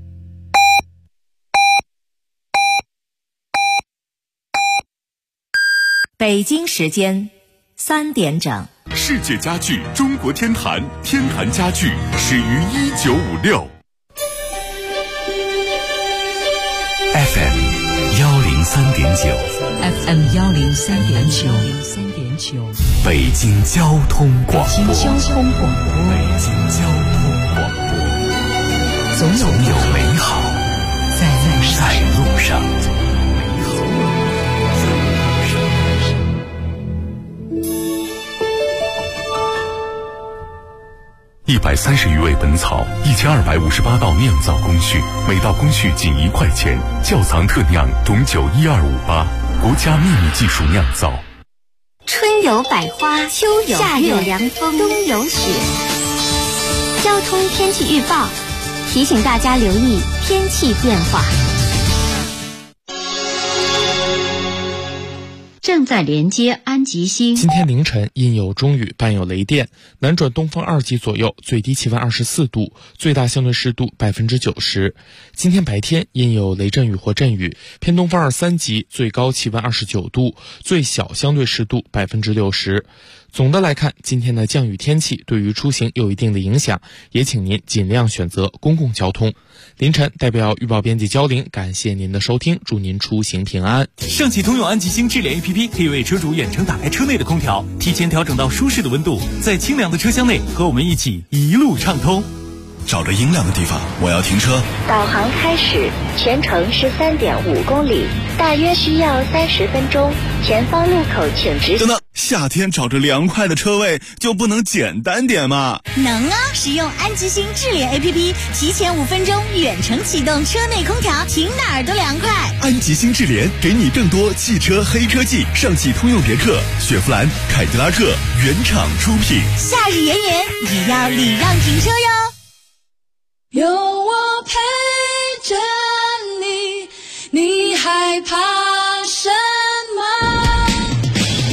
北京时间3点整。 世界家具中国天坛，天坛家具始于1956。FM 103.9 FM 103.9， 北京交通广播。 北京交通广播， 北京交通广播， 总有美好在路上。130余味本草，1258道酿造工序，每道工序仅1块钱。窖藏特酿董酒12588，国家秘密技术酿造。 春有百花，秋有月，夏有凉风，冬有雪。交通天气预报提醒大家留意天气变化。 正在连接安吉星。 今天凌晨阴有中雨，伴有雷电，南转东风2级左右，最低气温24度，最大相对湿度90%。今天白天阴有雷阵雨或阵雨，偏东风2、3级，最高气温29度，最小相对湿度60%。总的来看，今天的降雨天气对于出行有一定的影响，也请您尽量选择公共交通。凌晨代表预报编辑焦玲，感谢您的收听，祝您出行平安。 上汽通用安吉星智联 APP 可以为车主远程打开车内的空调，提前调整到舒适的温度，在清凉的车厢内和我们一起一路畅通。 找个阴凉的地方，我要停车。 导航开始，全程是3.5公里，大约需要30分钟。前方路口请直行。 等等，夏天找着凉快的车位就不能简单点吗？ 能啊！使用安吉星智联 APP， 提前5分钟远程启动车内空调，停哪儿都凉快。 安吉星智联给你更多汽车黑科技，上汽通用别克、雪佛兰、凯迪拉克原厂出品。 夏日炎炎，也要礼让停车哟。 有我陪着你，你害怕什么？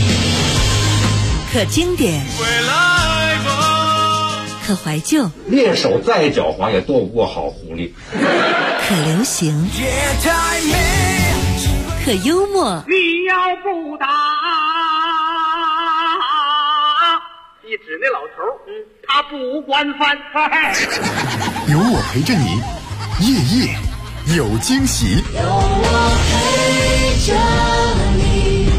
可经典，可怀旧， 猎手再狡猾也斗不过好狐狸。 可流行，可幽默。 你要不打，一指那老头，他不惯犯。 有我陪着你，夜夜有惊喜。 有我陪着你。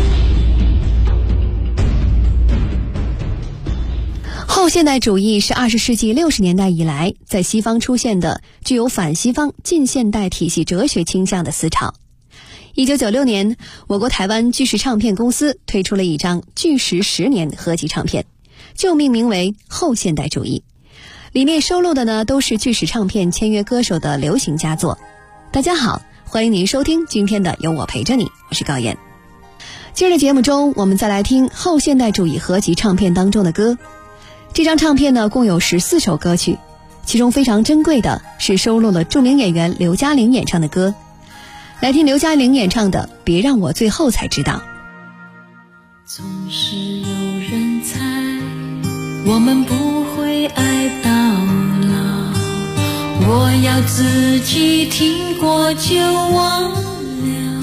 后现代主义是20世纪60年代以来在西方出现的具有反西方近现代体系哲学倾向的思潮。1996年，我国台湾巨石唱片公司推出了一张巨石10年合集唱片，就命名为后现代主义。里面收录的呢都是巨石唱片签约歌手的流行佳作。大家好，欢迎您收听今天的有我陪着你，我是高岩。今日的节目中，我们再来听后现代主义合集唱片当中的歌。这张唱片呢共有14首歌曲，其中非常珍贵的是收录了著名演员刘嘉玲演唱的歌。来听刘嘉玲演唱的《别让我最后才知道》。 总是有人猜我们不会爱到老，我要自己听过就忘了。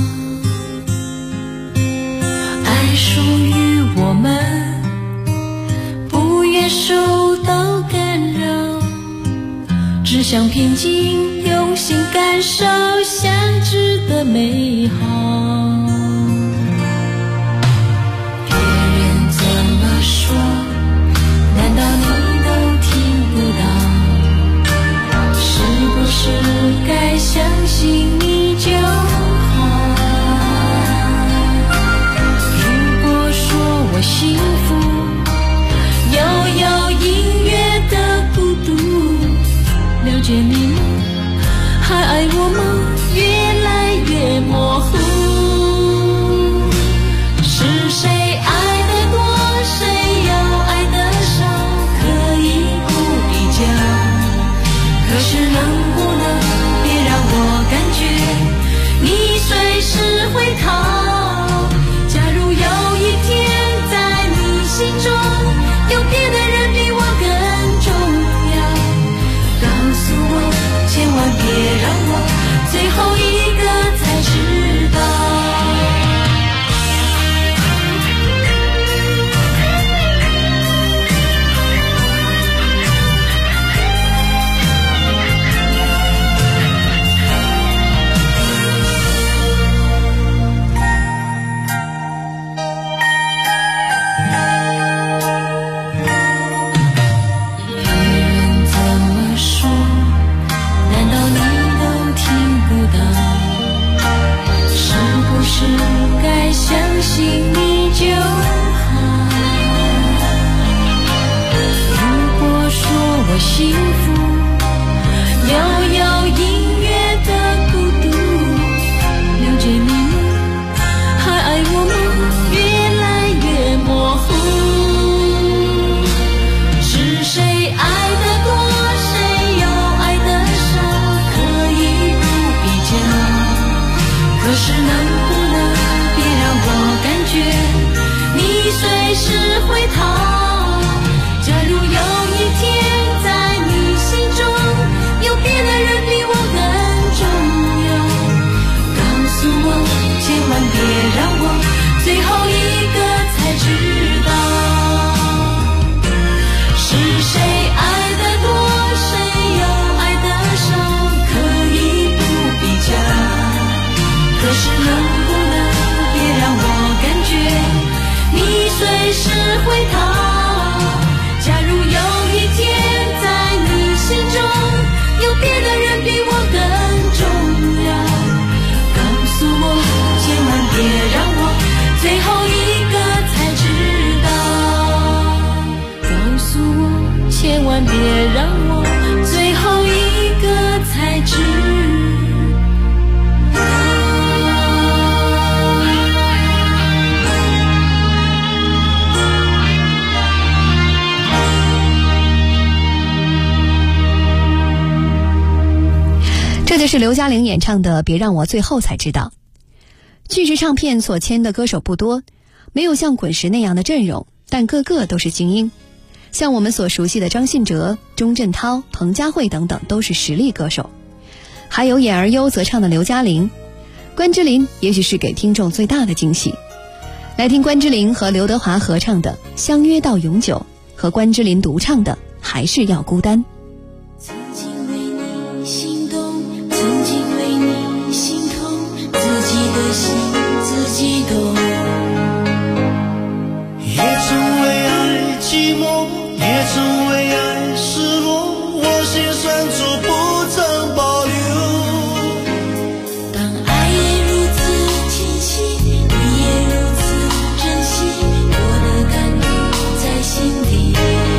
爱属于我们，不愿受到干扰，只想平静用心感受相知的美好。别人怎么说，难道你都听不到？是不是该相信你就好？如果说我幸福，悠悠音乐的孤独，了解你吗？还爱我吗？越来越模糊。 这是刘嘉玲演唱的《别让我最后才知道》。巨石唱片所签的歌手不多，没有像滚石那样的阵容，但个个都是精英。像我们所熟悉的张信哲、钟镇涛、彭佳慧等等都是实力歌手，还有演而优则唱的刘嘉玲。关之琳也许是给听众最大的惊喜。来听关之琳和刘德华合唱的《相约到永久》，和关之琳独唱的《还是要孤单》。 曾经为你心动，曾经为你心痛，自己的心自己懂。 也曾为爱寂寞，也曾为爱失落，我心深处不曾保留。 当爱也如此清晰，你也如此珍惜，我的感动在心底。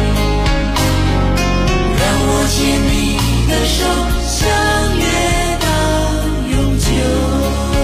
让我牵你的手，相约到永久。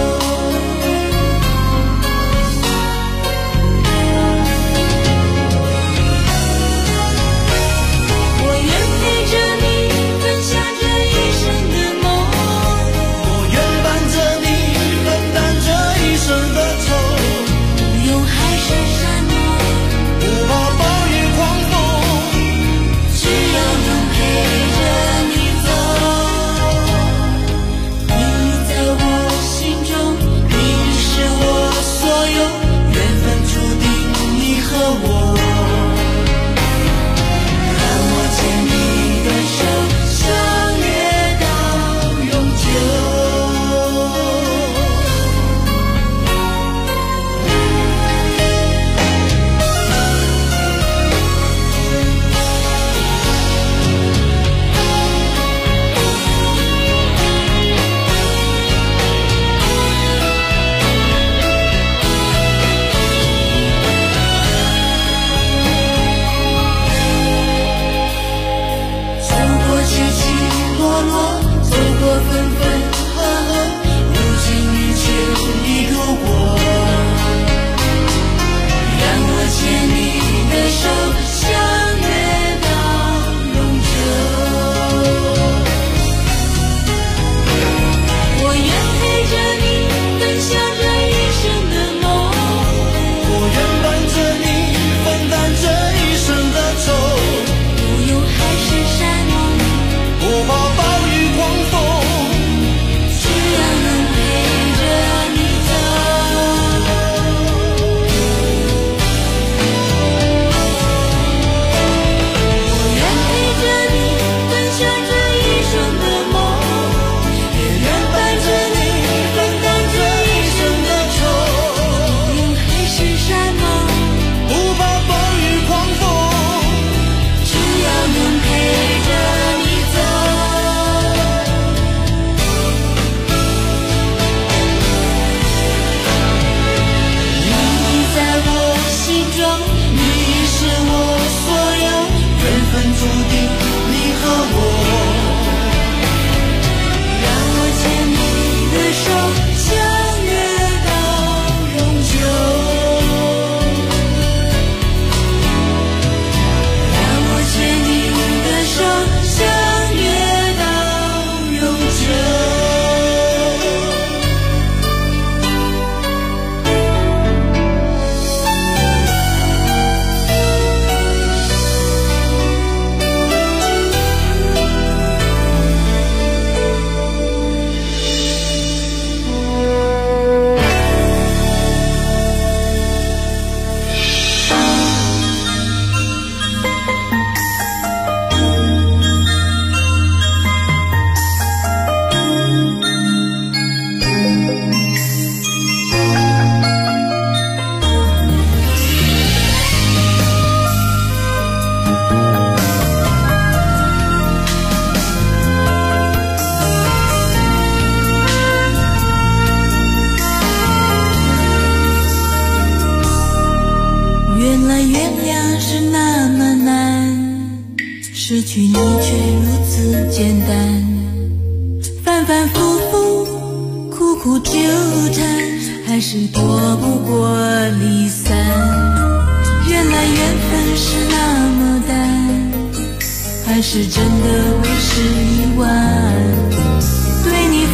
失去你却如此简单，反反复复苦苦纠缠，还是躲不过离散。原来缘分是那么淡，还是真的为时已晚。对你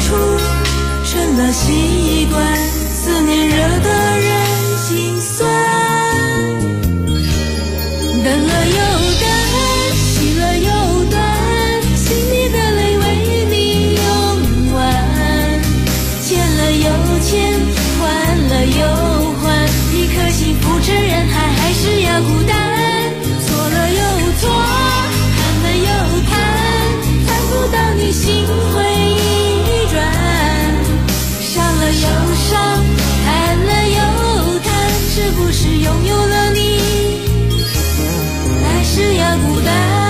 出成了习惯，思念惹得人心酸。等了又等，喜了又短，心里的泪为你用完，欠了又欠，还了又还，一颗心付之人海，还是要孤单。错了又错，盼了又盼，盼不到你心会一转，伤了又伤，谈了又谈，是不是拥有了你，还是要孤单？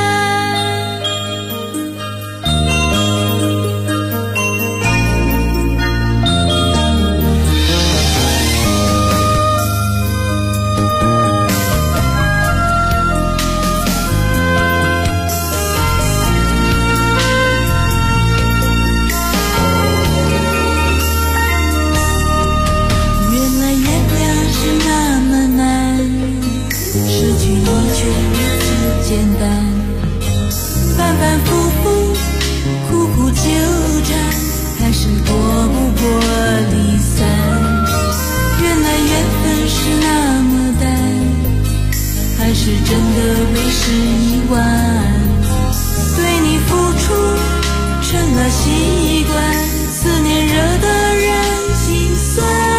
简单，反反复复，苦苦纠缠，还是躲不过离散。原来缘分是那么淡，还是真的为时已晚。对你付出成了习惯，思念惹得人心酸。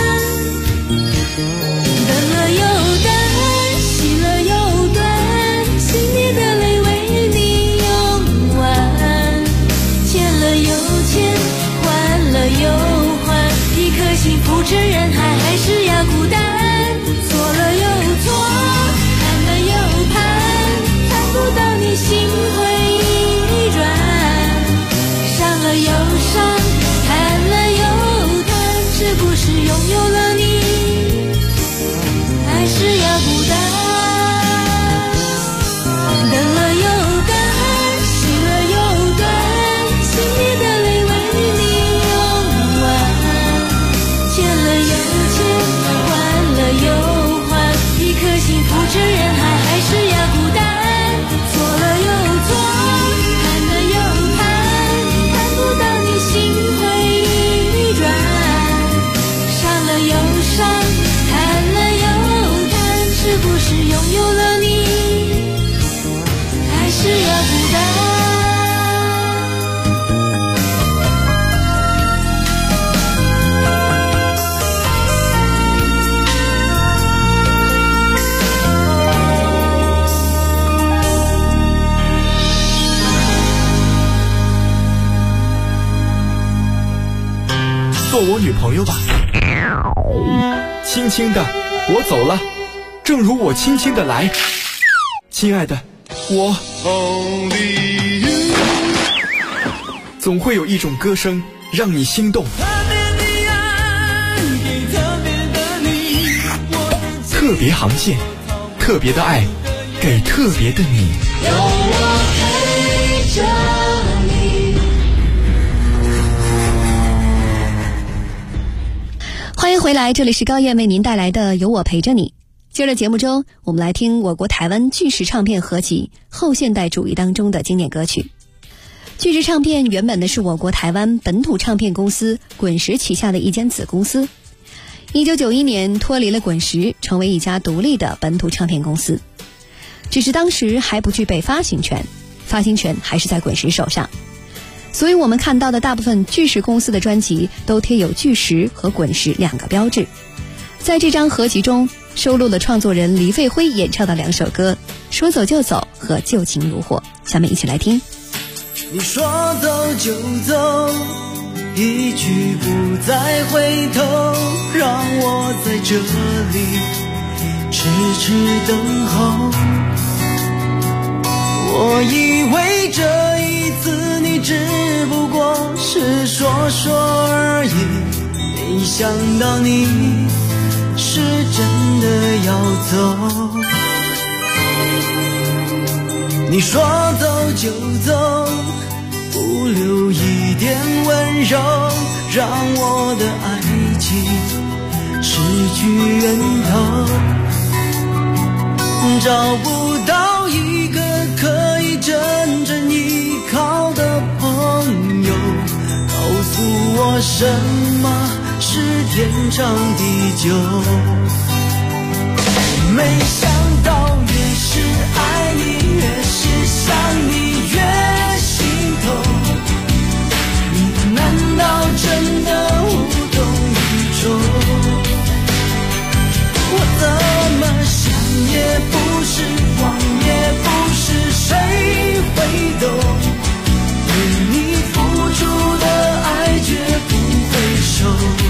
等了又等，喜了又短，心里的泪为你用完，欠了又欠，还了又还，一颗心付之人海，还是要孤单。错了又错，盼了又盼，盼不到你心会一转，伤了又伤，谈了又谈，是不是拥有了你，还是要孤单？等了又等，喜了又短，心里的泪为你用完，欠了又欠，还了又还，一颗心付之人海，还是要孤单。错了又错，盼了又盼，盼不到你心会一转，伤了又伤，谈了又谈，是不是拥有了你，还是要孤单？ 做我女朋友吧。轻轻的，我走了，正如我轻轻的来。亲爱的，我总会有一种歌声让你心动。特别航线，特别的爱，给特别的你。 有我陪着你。 欢迎回来，这里是高燕为您带来的有我陪着你。接着节目中，我们来听我国台湾巨石唱片合集后现代主义当中的经典歌曲。巨石唱片原本的是我国台湾本土唱片公司滚石旗下的一间子公司，1991年脱离了滚石，成为一家独立的本土唱片公司。只是当时还不具备发行权，发行权还是在滚石手上，所以我们看到的大部分巨石公司的专辑都贴有巨石和滚石两个标志。在这张合集中收录了创作人黎费辉演唱的两首歌《说走就走》和《旧情如火》，下面一起来听。 你说走就走，一去不再回头，让我在这里痴痴等候。我以为这一次你只不过是说说而已，没想到你是真的要走。你说走就走，不留一点温柔，让我的爱情失去源头，找不到一个可以真正依靠的朋友，告什么是天长地久。没想到越是爱你，越是想你，越心痛。你难道真的无动于衷？我怎么想也不是，忘也不是，谁会懂？对你付出的爱绝不回收。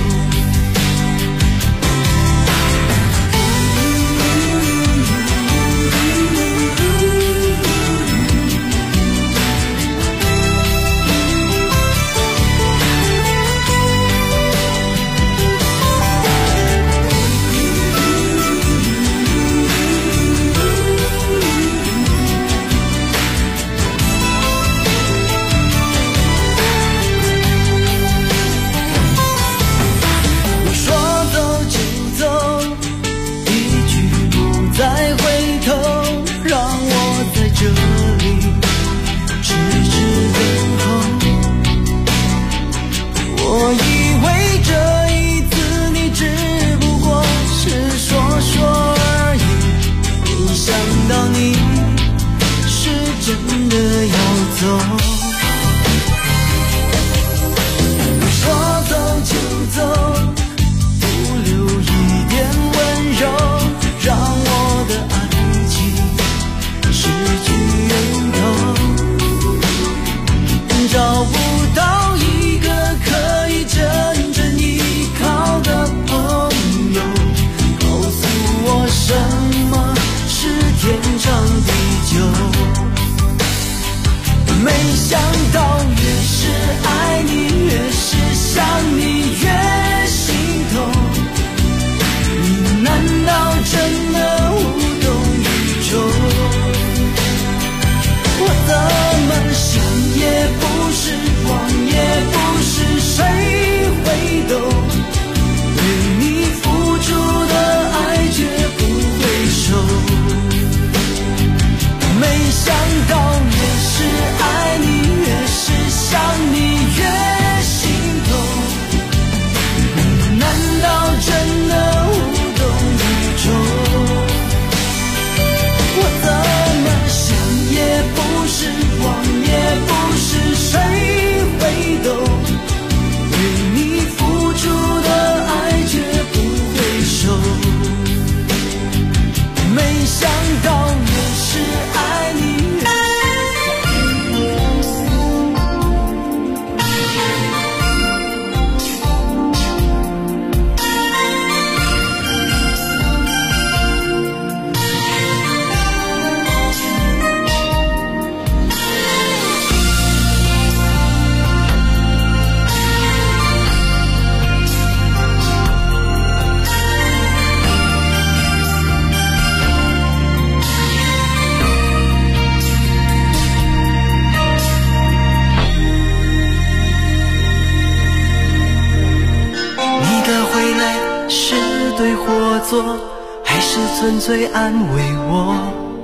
还是纯粹安慰我，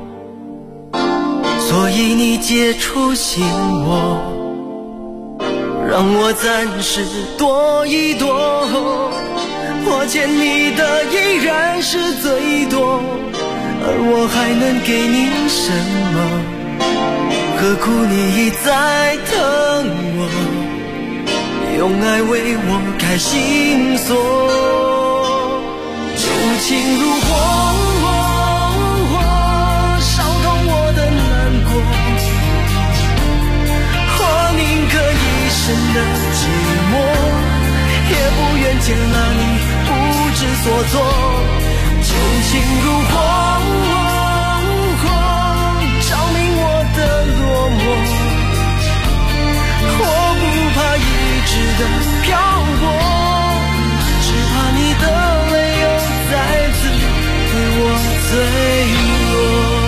所以你解除心魔，让我暂时躲一躲。我欠你的依然是最多，而我还能给你什么？何苦你一再疼我，用爱为我开心锁？旧情如火，烧痛我的难过。我宁可一生的寂寞，也不愿见了你不知所措。旧情如火，照明我的落寞。我不怕一直的漂泊，只怕你的泪又再次对我坠落。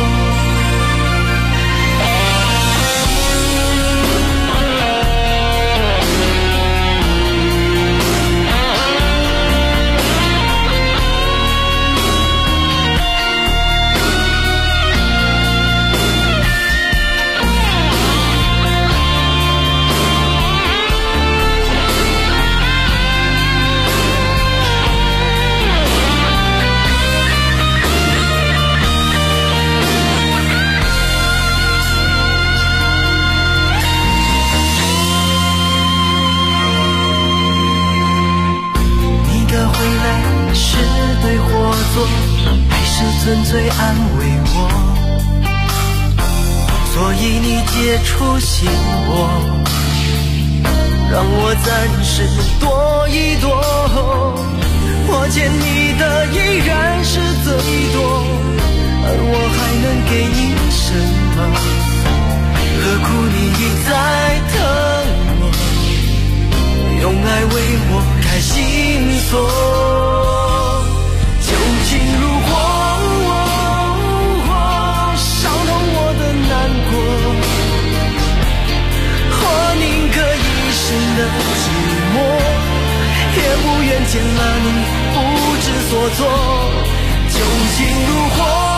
些出醒我，让我暂时躲一躲。我见你的依然是最多，而我还能给你什么？何苦你一再疼我，用爱为我开心锁？旧情如火，伤痛我的难过。我宁可一生的寂寞，也不愿见了你不知所措。旧情如火，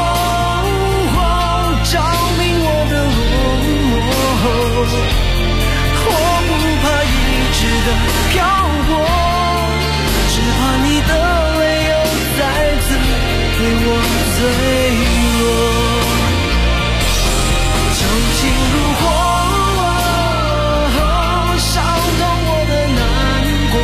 照明我的落寞。我不怕一直的漂泊，只怕你的泪又再次对我坠落。旧情如火，伤痛我的难过。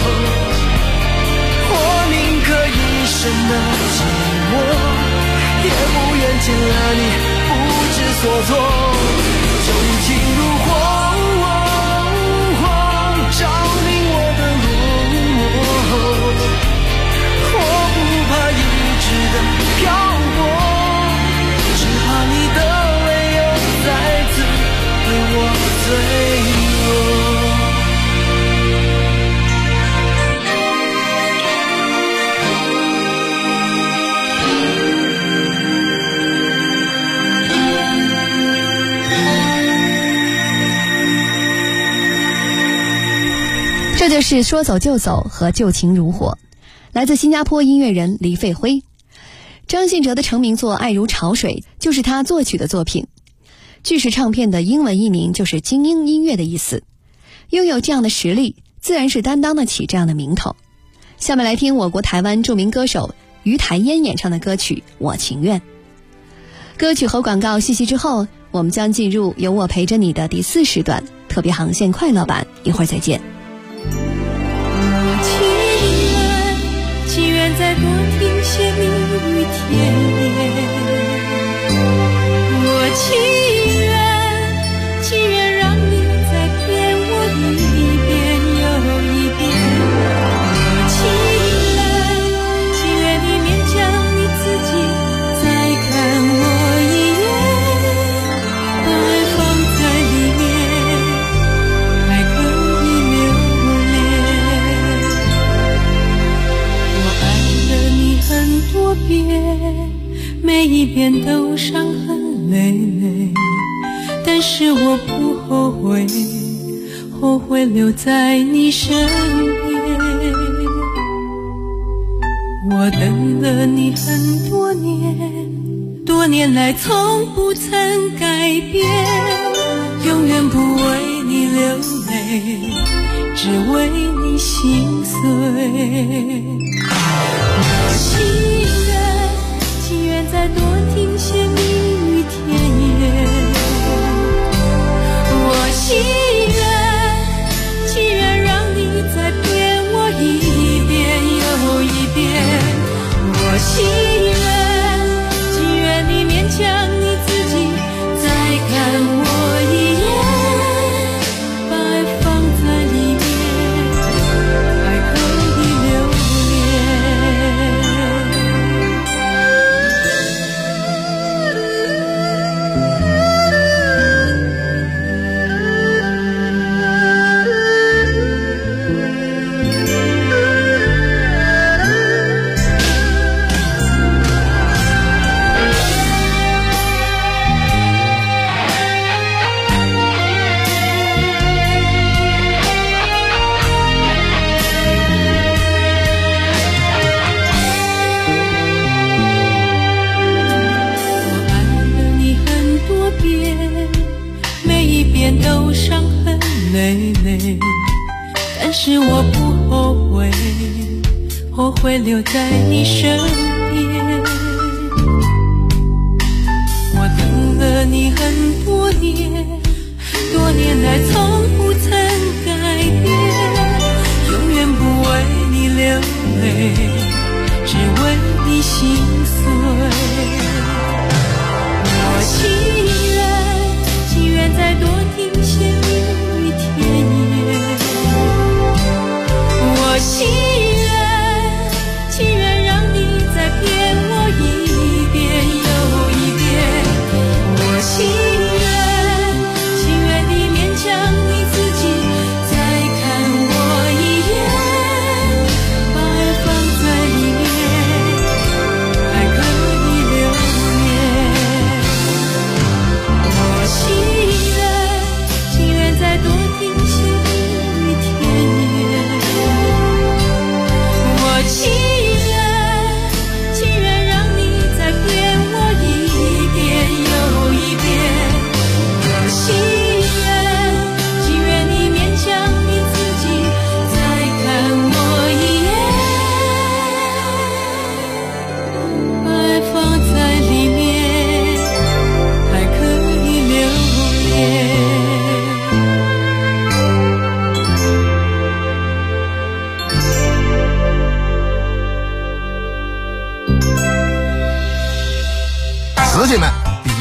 我宁可一生的寂寞，也不愿见了你不知所措。旧情如火，照明我的落寞。我不怕一直的漂泊，只怕你的泪又再次对我坠落。 这就是说走就走和旧情如火，来自新加坡音乐人黎费辉。张信哲的成名作《爱如潮水》就是他作曲的作品，巨石唱片的英文译名就是精英音乐的意思。拥有这样的实力，自然是担当得起这样的名头。下面来听我国台湾著名歌手于台烟演唱的歌曲《我情愿》。歌曲和广告信息之后，我们将进入有我陪着你的第4时段特别航线快乐版，一会儿再见。 情愿再多听些蜜语甜言，我情愿让你再骗我一遍又一遍，我情愿你勉强你自己再看我一眼，把爱放在里面，还可以留恋。很多遍，每一遍都伤痕累累，但是我不后悔，后悔留在你身边。我等了你很多年，多年来从不曾改变，永远不为你流泪，只为你心碎。情愿再多听些蜜语甜言，我情愿让你再骗我一遍又一遍，我情愿你勉强你自己再看我一眼，把爱放在里面，还可以留恋。都伤痕累累，但是我不后悔，后悔留在你身边。我等了你很多年，多年来从不曾改变，永远不为你流泪，只为你心碎。我情愿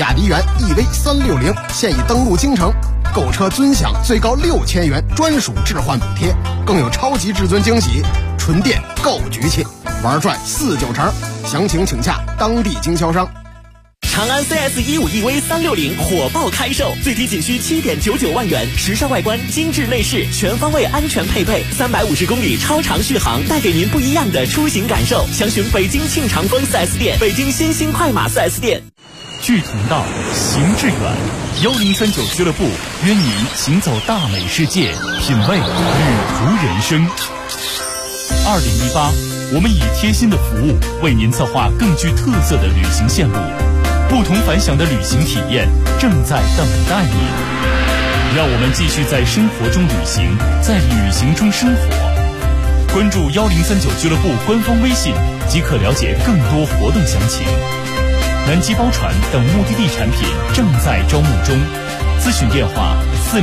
雅迪园 EV360现已登陆京城，购车尊享最高6000元专属置换补贴，更有超级至尊惊喜，纯电够局气，玩转49成。详情请洽当地经销商。 长安 CS15 EV360火爆开售，最低仅需7.99万元，时尚外观，精致内饰，全方位安全配备，350公里超长续航，带给您不一样的出行感受。详询北京庆长丰 4S 店、北京新兴快马 4S 店。 聚同道，行致远，1039俱乐部约你行走大美世界，品味旅途人生。2018，我们以贴心的服务为您策划更具特色的旅行线路。不同凡响的旅行体验正在等待您，让我们继续在生活中旅行，在旅行中生活。关注1039俱乐部官方微信即可了解更多活动详情。南极包船等目的地产品正在招募中，咨询电话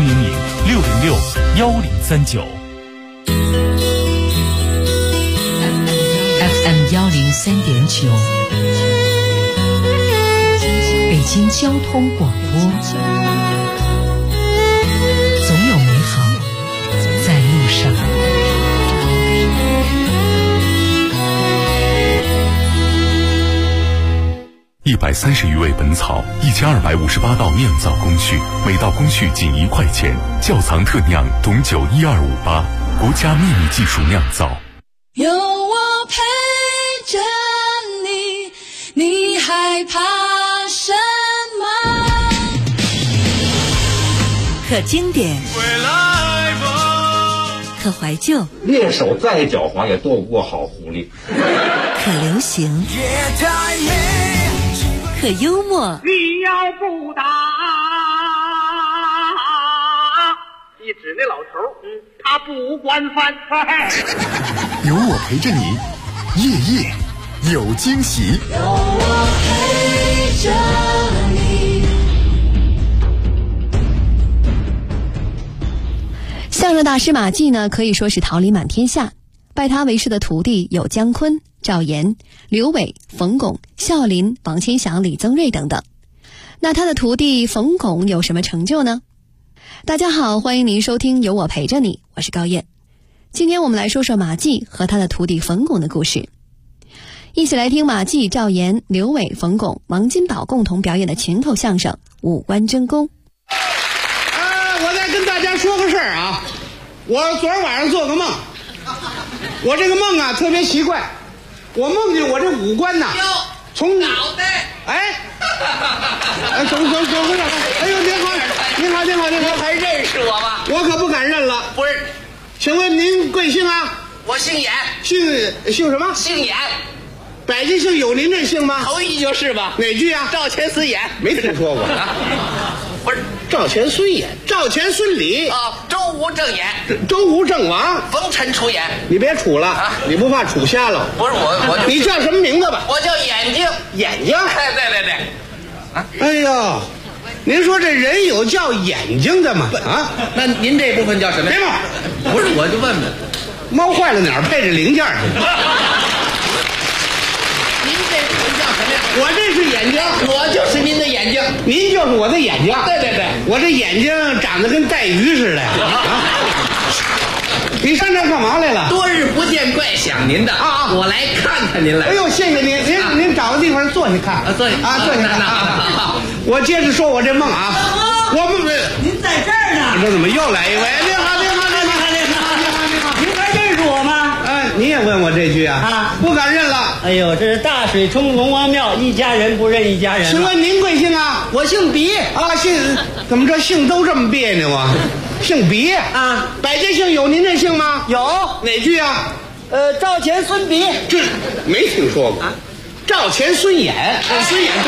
400-606-1039。 FM 103.9。北京交通广播，总有美好在路上。 130余味本草，1258道酿造工序，每道工序仅1块钱。窖藏特酿董酒12588，国家秘密技术酿造。 有我陪着你，你害怕什么？ 可经典，可怀旧， 猎手再狡猾也斗不过好狐狸。 可流行，可幽默。 你要不打，你指那老头，他不管饭菜。 有我陪着你，夜夜有惊喜。 有我陪着你。 相声大师马季呢，可以说是桃李满天下。拜他为师的徒弟有姜昆、赵岩、刘伟、冯巩、孝林、王千祥、李增瑞等等。那他的徒弟冯巩有什么成就呢？大家好，欢迎您收听有我陪着你，我是高燕。今天我们来说说马季和他的徒弟冯巩的故事，一起来听马季、赵岩、刘伟、冯巩、王金宝共同表演的群口相声《五官真功》。 我再跟大家说个事儿啊，我昨儿晚上做个梦，我这个梦啊特别奇怪，我梦见我这五官呐，从脑袋，走，哎呦，您好，您还认识我吗？ 我可不敢认了。 不是， 请问您贵姓啊？ 我姓演。 姓什么？ 姓演。 百家姓有您这姓吗？ 头一句就是吧。 哪句啊？ 赵钱孙演。 没听说过啊。 不是赵钱孙演，赵钱孙李啊，周吴郑演， 周吴郑王， 冯陈楚演。 你别杵了啊！你不怕杵瞎了？ 不是我你叫什么名字吧？ 我叫眼睛。 眼睛？ 对。 哎呦，您说这人有叫眼睛的吗？啊？ 那您这部分叫什么？ 别问， 不是，我就问问， 猫坏了哪儿配着零件去？ 您这部分叫什么呀？ 我这是眼睛， 我就是您的眼睛， 您就是我的眼睛。 对， 我这眼睛长得跟带鱼似的啊！你上这干嘛来了？ 多日不见，怪想您的啊！我来看看您来。 哎呦，谢谢您，您找个地方坐下看啊，坐下看。我接着说我这梦啊，我梦您在这儿呢。 这怎么又来一位？您好，您还认识我吗？你也问我这句啊？不敢认了。 哎呦，这是大水冲龙王庙，一家人不认一家人。 请问您贵姓啊？ 我姓鼻啊，怎么这姓都这么别扭啊？姓鼻啊？ 百家姓有您这姓吗？ 有。 哪句啊？ 赵钱孙鼻。 这没听说过。赵钱孙演，孙演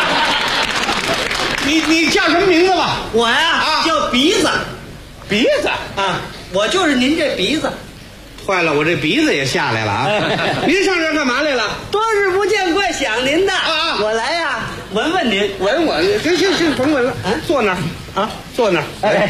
你叫什么名字吧？ 我呀，叫鼻子。 鼻子啊，我就是您这鼻子。 坏了，我这鼻子也下来了啊！您上这儿干嘛来了？ 多日不见，怪想您的啊！ 我来呀，闻闻您， 闻我，行，甭闻了，坐那儿啊，坐那儿。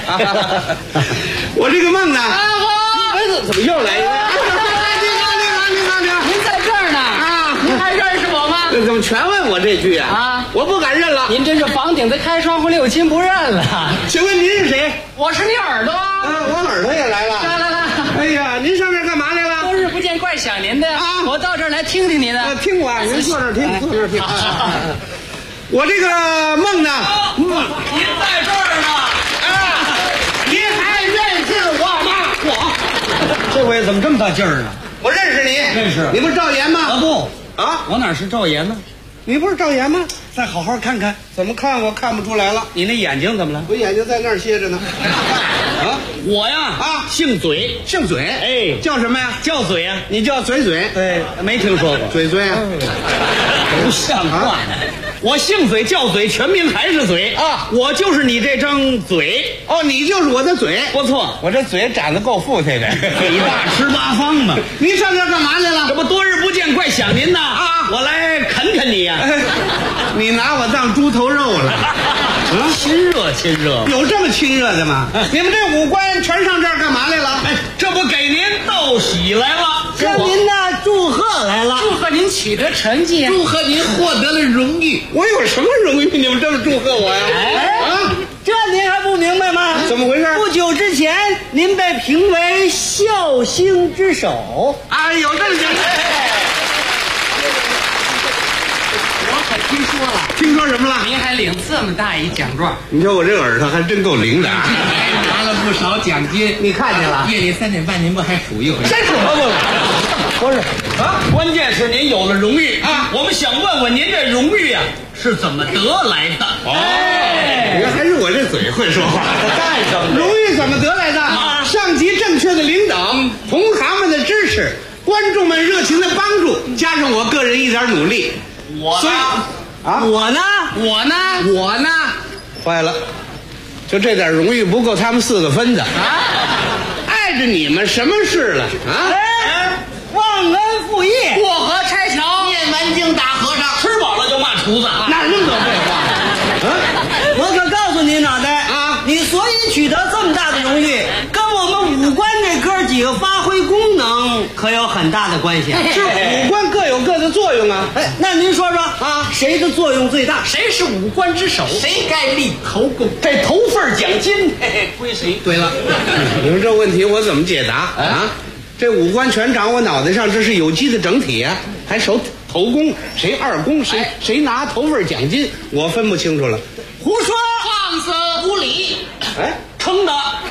我这个梦呢？怎么又来一个？ 您在这儿呢啊？您还认识我吗？ 怎么全问我这句啊？ 啊， 我不敢认了。 您这是房顶子开窗户六亲不认了。 请问您是谁？ 我是你耳朵。 我耳朵也来了。 来。 哎呀，您上这儿干嘛来了？ 多日不见，怪想您的啊！ 我到这儿来听听您的。 听我，您坐这儿听，坐这儿听。我这个梦呢？ 您在这儿呢。 您还认识我吗？ 我这回怎么这么大劲儿呢？ 我认识你， 认识。 你不是赵岩吗？ 不啊， 我哪是赵岩呢？ 你不是赵岩吗？ 再好好看看， 怎么看我看不出来了？ 你那眼睛怎么了？ 我眼睛在那儿歇着呢。啊， 我呀姓嘴， 姓嘴， 哎， 叫什么呀？ 叫嘴呀。 你叫嘴嘴？ 对，没听说过。 嘴嘴啊， 不像话。我姓嘴叫嘴，全名还是嘴啊！ 我就是你这张嘴哦，你就是我的嘴， 不错， 我这嘴长得够富态的， 嘴大吃八方嘛。 您上这儿干嘛来了？ 这不多日不见，怪想您呐啊！我来啃啃你呀。 你拿我当猪头肉了？ 亲热亲热， 有这么亲热的吗？你们这五官全上这儿干嘛来了？ 哎，这不给您道喜来了， 向您呢祝贺来了， 祝贺您取得成绩， 祝贺您获得了荣誉。我有什么荣誉？你们这么祝贺我呀？ 啊，这您还不明白吗？ 怎么回事？ 不久之前，您被评为孝星之首。 哎，有这么事？ 我可听说了。 听说什么了？ 您还领这么大一奖状？ 你说我这耳朵还真够灵的啊！ 拿了不少奖金， 你看见了？ 夜里3点半，您不还数一回？ 真是不是啊！关键是您有了荣誉啊！ 我们想问问您这荣誉啊是怎么得来的？ 哦，原来还是我这嘴会说话。 干什么？ 荣誉怎么得来的？啊，上级正确的领导，同行们的支持，观众们热情的帮助，加上我个人一点努力。 我呢？ 啊， 我呢？ 坏了，就这点荣誉不够他们4个分的啊！碍着你们什么事了啊？ 忘恩负义， 过河拆桥， 念完经打和尚，吃饱了就骂厨子， 哪那么多废话？ 我可告诉你，脑袋啊，你所以取得这么大的荣誉，跟我们五官这哥几个发挥功能可有很大的关系。 是五官各有各的作用啊。 哎，那您说说啊，谁的作用最大？谁是五官之首？谁该立头功？这头份奖金归谁？ 对了，你说这问题我怎么解答啊？这五官全长我脑袋上，这是有机的整体啊，还守头功，谁二功，谁拿头份奖金，我分不清楚了。 胡说，放肆无礼！ 哎， 撑的。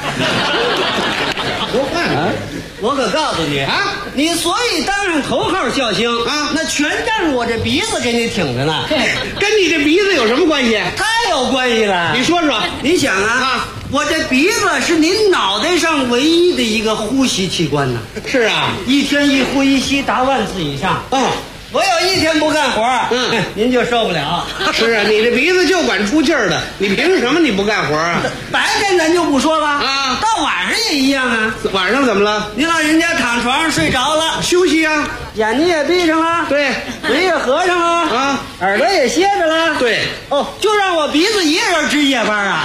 说话啊！ 我可告诉你啊，你所以当上头号孝星啊，那全仗着我这鼻子给你挺着呢。 跟你这鼻子有什么关系？ 太有关系了。 你说说， 你想啊，我这鼻子是您脑袋上唯一的一个呼吸器官呢。 是啊， 一天一呼一吸达万次以上。我有一天不干活，您就受不了。 是啊，你这鼻子就管出劲儿的，你凭什么你不干活啊？ 白天咱就不说了啊，到晚上也一样啊。 晚上怎么了？ 您老人家躺床上睡着了， 休息啊， 眼睛也闭上了， 对， 嘴也合上了啊，耳朵也歇着了， 对。 哦，就让我鼻子一个人值夜班啊。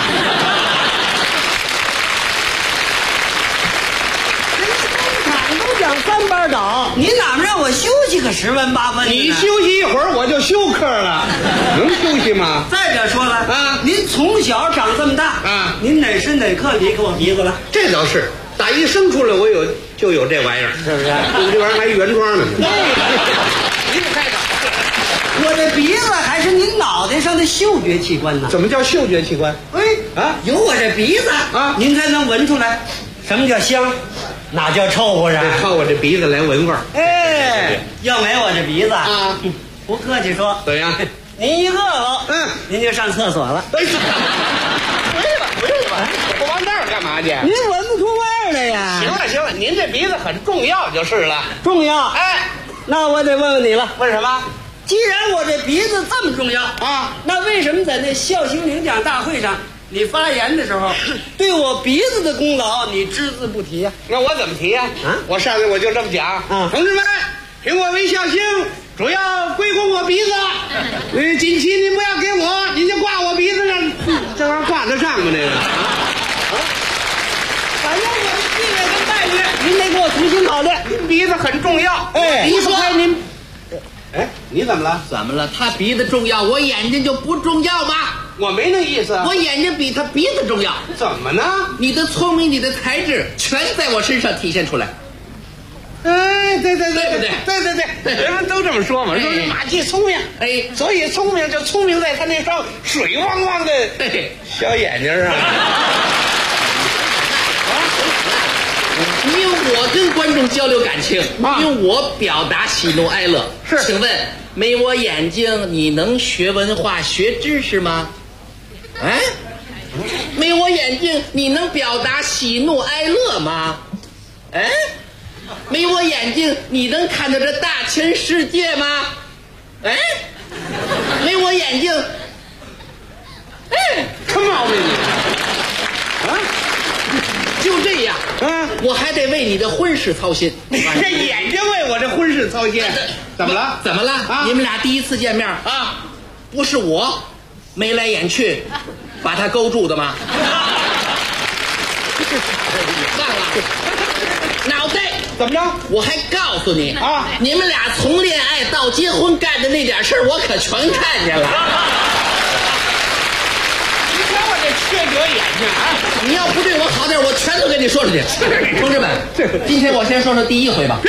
讲3班倒，你哪么让我休息个10分8分？ 你休息一会儿我就休克了，能休息吗？ 再者说了啊，您从小长这么大啊，您哪时哪刻离开我鼻子了？ 这倒是，打一生出来我就有这玩意儿， 是不是？ 你这玩意儿还原装呢。 您开着，我这鼻子还是您脑袋上的嗅觉器官呢。 怎么叫嗅觉器官？ 哎啊，有我这鼻子啊，您才能闻出来什么叫香。哪叫臭乎啊？ 靠我这鼻子来闻味儿。 哎，要没我这鼻子啊，不客气说， 怎样？ 您一饿了，您就上厕所了。 回去吧，我往那儿干嘛去？ 您闻不出味儿来呀。 行了，您这鼻子很重要就是了。 重要？ 哎， 那我得问问你了。 问什么？ 既然我这鼻子这么重要啊，那为什么在那孝星领奖大会上？你发言的时候，对我鼻子的功劳你只字不提呀？ 那我怎么提呀？我上来我就这么讲同志们，评我为孝星，主要归功我鼻子。锦旗您不要给我，您就挂我鼻子上，这玩意儿挂得上吗？这个反正我的地位跟待遇，您得给我重新考虑。 鼻子很重要， 哎， 离不开您。哎。 你怎么了？ 怎么了？他鼻子重要，我眼睛就不重要吗？ 我没那意思啊。 我眼睛比他鼻子重要。 怎么呢？ 你的聪明，你的才智，全在我身上体现出来。 哎，对对对不对？ 对，人们都这么说嘛，说是马季聪明， 哎， 所以聪明就聪明在他那双水汪汪的小眼睛上。 因为我跟观众交流感情，因为我表达喜怒哀乐。 是， 请问没我眼睛，你能学文化、学知识吗？哎，没我眼睛，你能表达喜怒哀乐吗？哎，没我眼睛，你能看到这大千世界吗？哎，没我眼睛，哎， 什么毛病你？啊？ 就这样，我还得为你的婚事操心。 这眼睛为我这婚事操心，怎么了？ 怎么了？啊，你们俩第一次见面啊，不是我眉来眼去把他勾住的吗？忘了，脑袋怎么着？ 我还告诉你啊，你们俩从恋爱到结婚干的那点事儿，我可全看见了。 缺德眼睛啊！ 你要不对我好点，我全都跟你说出去。同志们，今天我先说说第一回吧。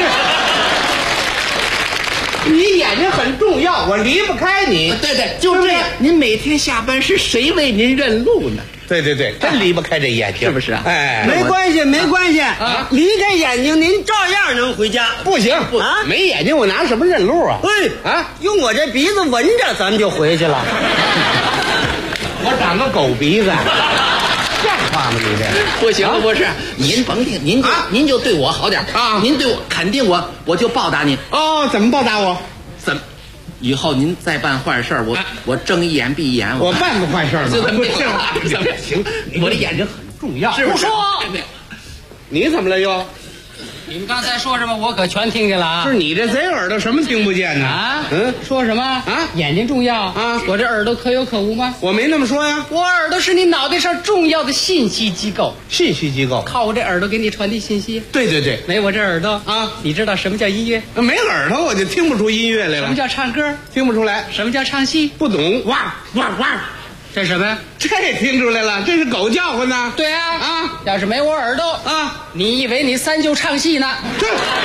你眼睛很重要，我离不开你。 对，就这样。您每天下班是谁为您认路呢？ 对，真离不开这眼睛， 是不是啊？ 哎，没关系啊，离开眼睛您照样能回家。 不行啊，没眼睛我拿什么认路啊？ 哎啊，用我这鼻子闻着，咱们就回去了。 我长个狗鼻子，像话吗？你这不行，不是您甭听，您就对我好点啊！您对我肯定我就报答您哦。怎么报答我？ 怎么？以后您再办坏事我睁一眼闭一眼。 我办过坏事吗？ 行，我的眼睛很重要。 不说， 你怎么了又？ 你们刚才说什么？我可全听见了啊！ 是你这贼耳朵什么听不见呢？ 啊，说什么啊？眼睛重要啊！我这耳朵可有可无吗？ 我没那么说呀。 我耳朵是你脑袋上重要的信息机构。 信息机构靠我这耳朵给你传递信息。 对， 没我这耳朵啊，你知道什么叫音乐？ 没耳朵我就听不出音乐来了。 什么叫唱歌？ 听不出来。 什么叫唱戏？ 不懂。哇！ 这什么呀？ 这听出来了，这是狗叫唤呢。 对啊，要是没我耳朵啊，你以为你三舅唱戏呢？ 这，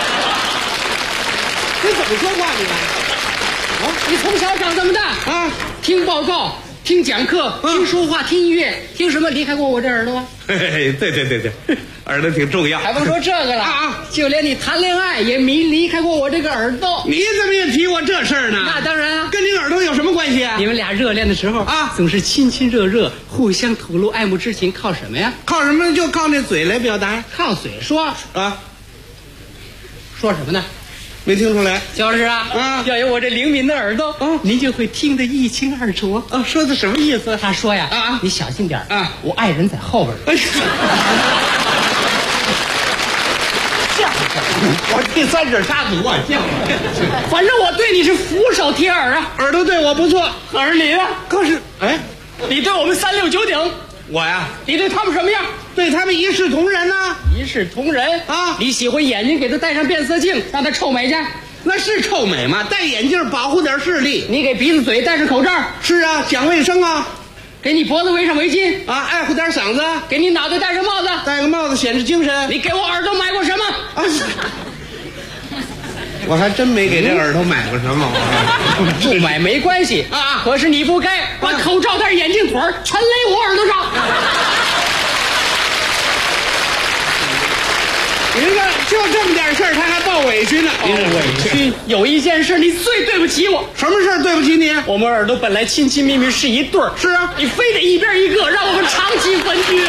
你怎么说话你？ 你从小长这么大啊，听报告、听讲课、听说话、听音乐，听什么离开过我这耳朵？ 对，耳朵挺重要。 还甭说这个了啊，就连你谈恋爱也没离开过我这个耳朵。 你怎么也提我这事儿呢？ 那当然啊， 跟你耳朵有什么关系啊？ 你们俩热恋的时候啊，总是亲亲热热，互相吐露爱慕之情，靠什么呀？ 靠什么？就靠那嘴来表达。 靠嘴说啊？ 说什么呢？ 没听出来， 就是啊，要有我这灵敏的耳朵，您就会听得一清二楚啊。说的什么意思？ 他说呀，你小心点啊，我爱人在后边。 我第三者杀毒啊！ 反正我对你是俯首帖耳啊， 耳朵对我不错， 可是你呢？ 可是，哎， 你对我们369鼎， 我呀， 你对他们什么样？ 对他们一视同仁呢。 一视同仁啊！ 你喜欢眼睛，给他戴上变色镜，让他臭美去。 那是臭美吗？戴眼镜保护点视力。 你给鼻子嘴戴上口罩。 是啊，讲卫生啊。 给你脖子围上围巾啊，爱护点嗓子。 给你脑袋戴上帽子， 戴个帽子显示精神。 你给我耳朵买过什么？ 啊，我还真没给这耳朵买过什么。 不买没关系啊，可是你不该把口罩戴眼镜腿全勒我耳朵上。 你说就这么点事儿，他还抱委屈呢。 委屈？有一件事你最对不起我。 什么事儿对不起你？ 我们耳朵本来亲亲密密是一对儿。 是啊， 你非得一边一个，让我们长期分居。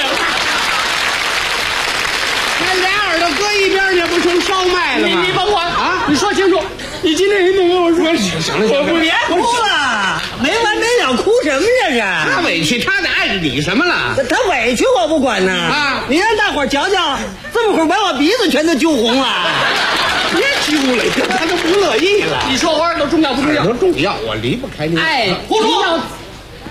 那俩耳朵搁一边，这不成烧麦了吗？ 你甭管啊！你说清楚，你今天一定跟我说。 行了， 我别哭了，没完没了，哭什么这是？ 他委屈，他得碍着你什么了？ 他委屈我不管呢啊！你让大伙瞧瞧，这么会儿把我鼻子全都揪红了。 别揪了，他都不乐意了。 你说我耳朵重要不重要？ 耳朵重要，我离不开你。 哎，你要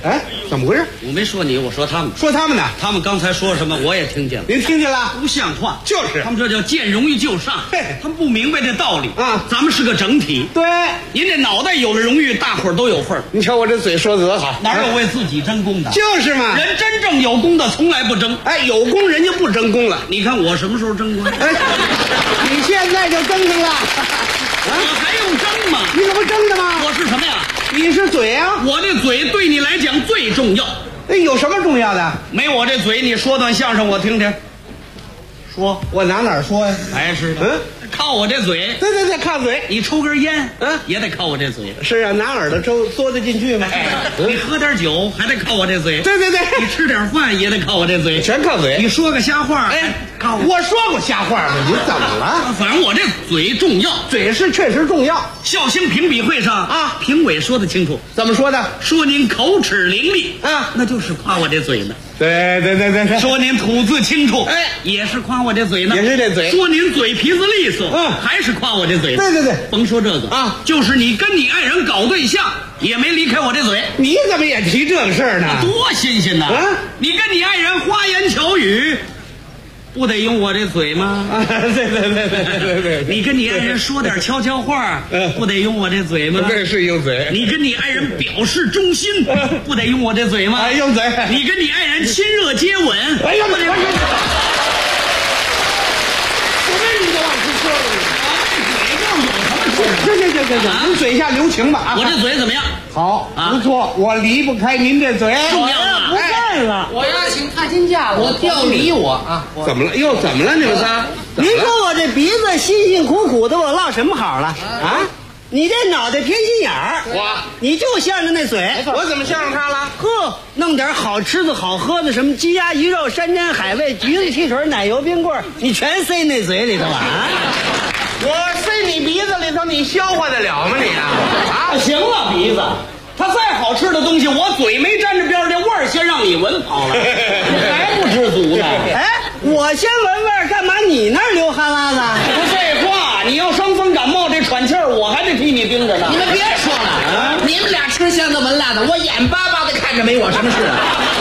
哎，怎么回事？ 我没说你，我说他们。 说他们呢？ 他们刚才说什么我也听见了。 您听见了？ 不像话！ 就是他们这叫见荣誉就上。 嘿， 他们不明白这道理啊！ 咱们是个整体。 对， 您这脑袋有了荣誉，大伙儿都有份儿。 你瞧我这嘴说得多好， 哪有为自己争功的？ 就是嘛。 人真正有功的从来不争。 哎，有功人家不争功了。 你看我什么时候争功？ 哎，你现在就争上了。 我还用争吗？ 你可不争的吗？ 我是什么呀？ 你是嘴啊！ 我这嘴对你来讲最重要。 哎，有什么重要的？ 没我这嘴，你说段相声我听听。说， 我哪儿说呀？ 还是的，靠我这嘴。 对，靠嘴。 你抽根烟，也得靠我这嘴。 是啊，拿耳朵嘬得进去吗？ 你喝点酒还得靠我这嘴。 对， 你吃点饭也得靠我这嘴， 全靠嘴。 你说个瞎话，靠我说过瞎话吗？你怎么了？ 反正我这嘴重要， 嘴是确实重要。 绍兴评比会上啊，评委说得清楚， 怎么说的？ 说您口齿伶俐啊， 那就是夸我这嘴呢。 对。 说您吐字清楚，哎，也是夸我这嘴呢。 也是这嘴。 说您嘴皮子利索，还是夸我这嘴。 对。 甭说这个啊，就是你跟你爱人搞对象，也没离开我这嘴。 你怎么也提这个事儿呢？ 多新鲜呐！你跟你爱人花言巧语，不得用我这嘴吗？ 对。 你跟你爱人说点悄悄话，不得用我这嘴吗？ 对，是用嘴。 你跟你爱人表示忠心，不得用我这嘴吗？ 用嘴。 你跟你爱人亲热接吻， 哎呀， 不得。 我跟你都往出说了，行，您嘴下留情吧啊！ 我这嘴怎么样？ 好，不错，我离不开您这嘴。 重要啊！ 不干了， 我要请踏金假了，我调离我啊！ 怎么了？又怎么了？你们仨？ 您说我这鼻子辛辛苦苦的，我落什么好了啊？你这脑袋偏心眼儿，你就向着那嘴。 我怎么向着他了？ 呵，弄点好吃的好喝的，什么鸡鸭鱼肉、山珍海味、橘子汽水、奶油冰棍，你全塞那嘴里头啊！ 我塞你鼻子里头，你消化得了吗你啊？ 行了，鼻子，它再好吃的东西，我嘴没沾着边儿，这味儿先让你闻跑了，你还不知足呢？哎，我先闻味儿，干嘛你那儿流哈喇子？不废话，你要伤风感冒这喘气儿，我还得替你盯着呢。 你们别说了，你们俩吃香的闻辣的，我眼巴巴的看着没我什么事啊。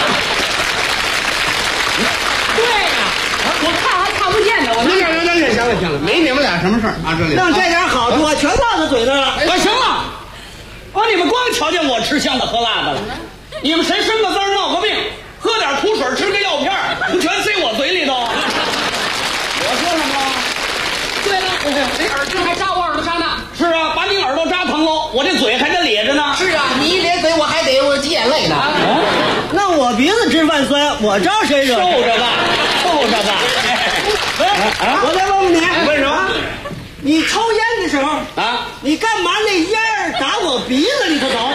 对呀，我看还看不见呢，我行了，没你们俩什么事儿啊？这里让这点好处全落他嘴上了。行了，你们光瞧见我吃香的喝辣的了，你们谁生个字闹个病，喝点苦水吃个药片，不全塞我嘴里头？我说什么了？ 对了，这耳钉还扎我耳朵上呢。 是啊，把你耳朵扎疼喽，我这嘴还得咧着呢。 是啊，你一咧嘴，我还得挤眼泪呢。 那我鼻子直犯酸，我招谁惹？受着吧，受着吧。我再问问你， 问什么？ 你抽烟的时候啊，你干嘛那烟儿打我鼻子里头走？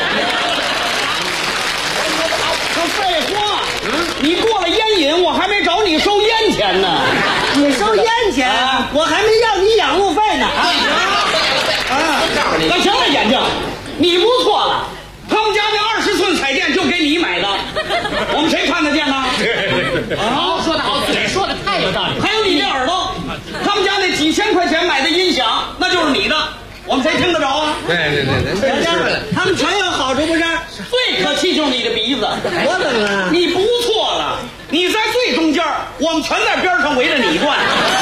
这废话，你过了烟瘾，我还没找你收烟钱呢。你收烟钱，我还没要你养路费呢。那行了，眼睛，你不错了。他们家那20寸彩电就给你买的，我们谁看得见呢？ 好，说得好，嘴说的太有道理。 还有你这耳朵，他们家那几千块钱买的音响，那就是你的，我们谁听得着啊？ 对， 他们全有好处不是？最可气就是你的鼻子，我怎么了？你不错了，你在最中间，我们全在边上围着你转，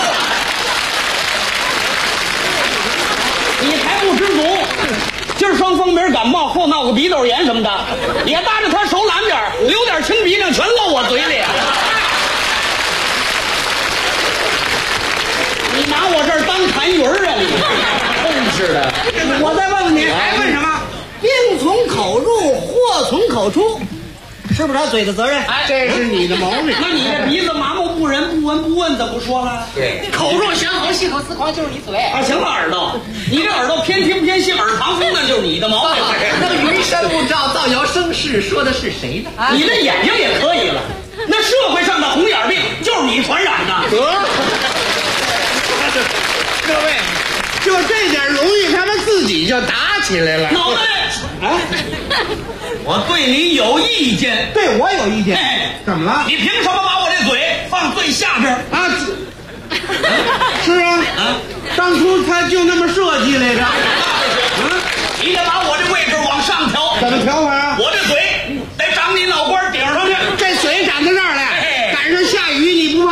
你还不知足。今儿伤风没感冒，后闹个鼻窦炎什么的，也搭着他手懒点，流点清鼻涕全漏我嘴里。你拿我这儿当痰盂啊你！真是的。我再问问你，还问什么？病从口入，祸从口出，是不是他嘴的责任？ 这是你的毛病。 那你这鼻子麻木不仁，不闻不问，怎么不说了？ 对， 口若悬河，细口丝狂，就是你嘴。 行了，耳朵，你这耳朵偏听偏信，耳旁风，那就是你的毛病。 那个云山雾罩，造谣生事，说的是谁呢？ 你的眼睛也可以了，那社会上的红眼病就是你传染的。 各位，就这点荣誉，他们自己就打起来了。 脑袋我对你有意见。 对我有意见。怎么了？ 你凭什么把我这嘴放最下边啊？ 是啊，当初他就那么设计来着。 你得把我这位置往上调。 怎么调法啊？ 我这嘴得长你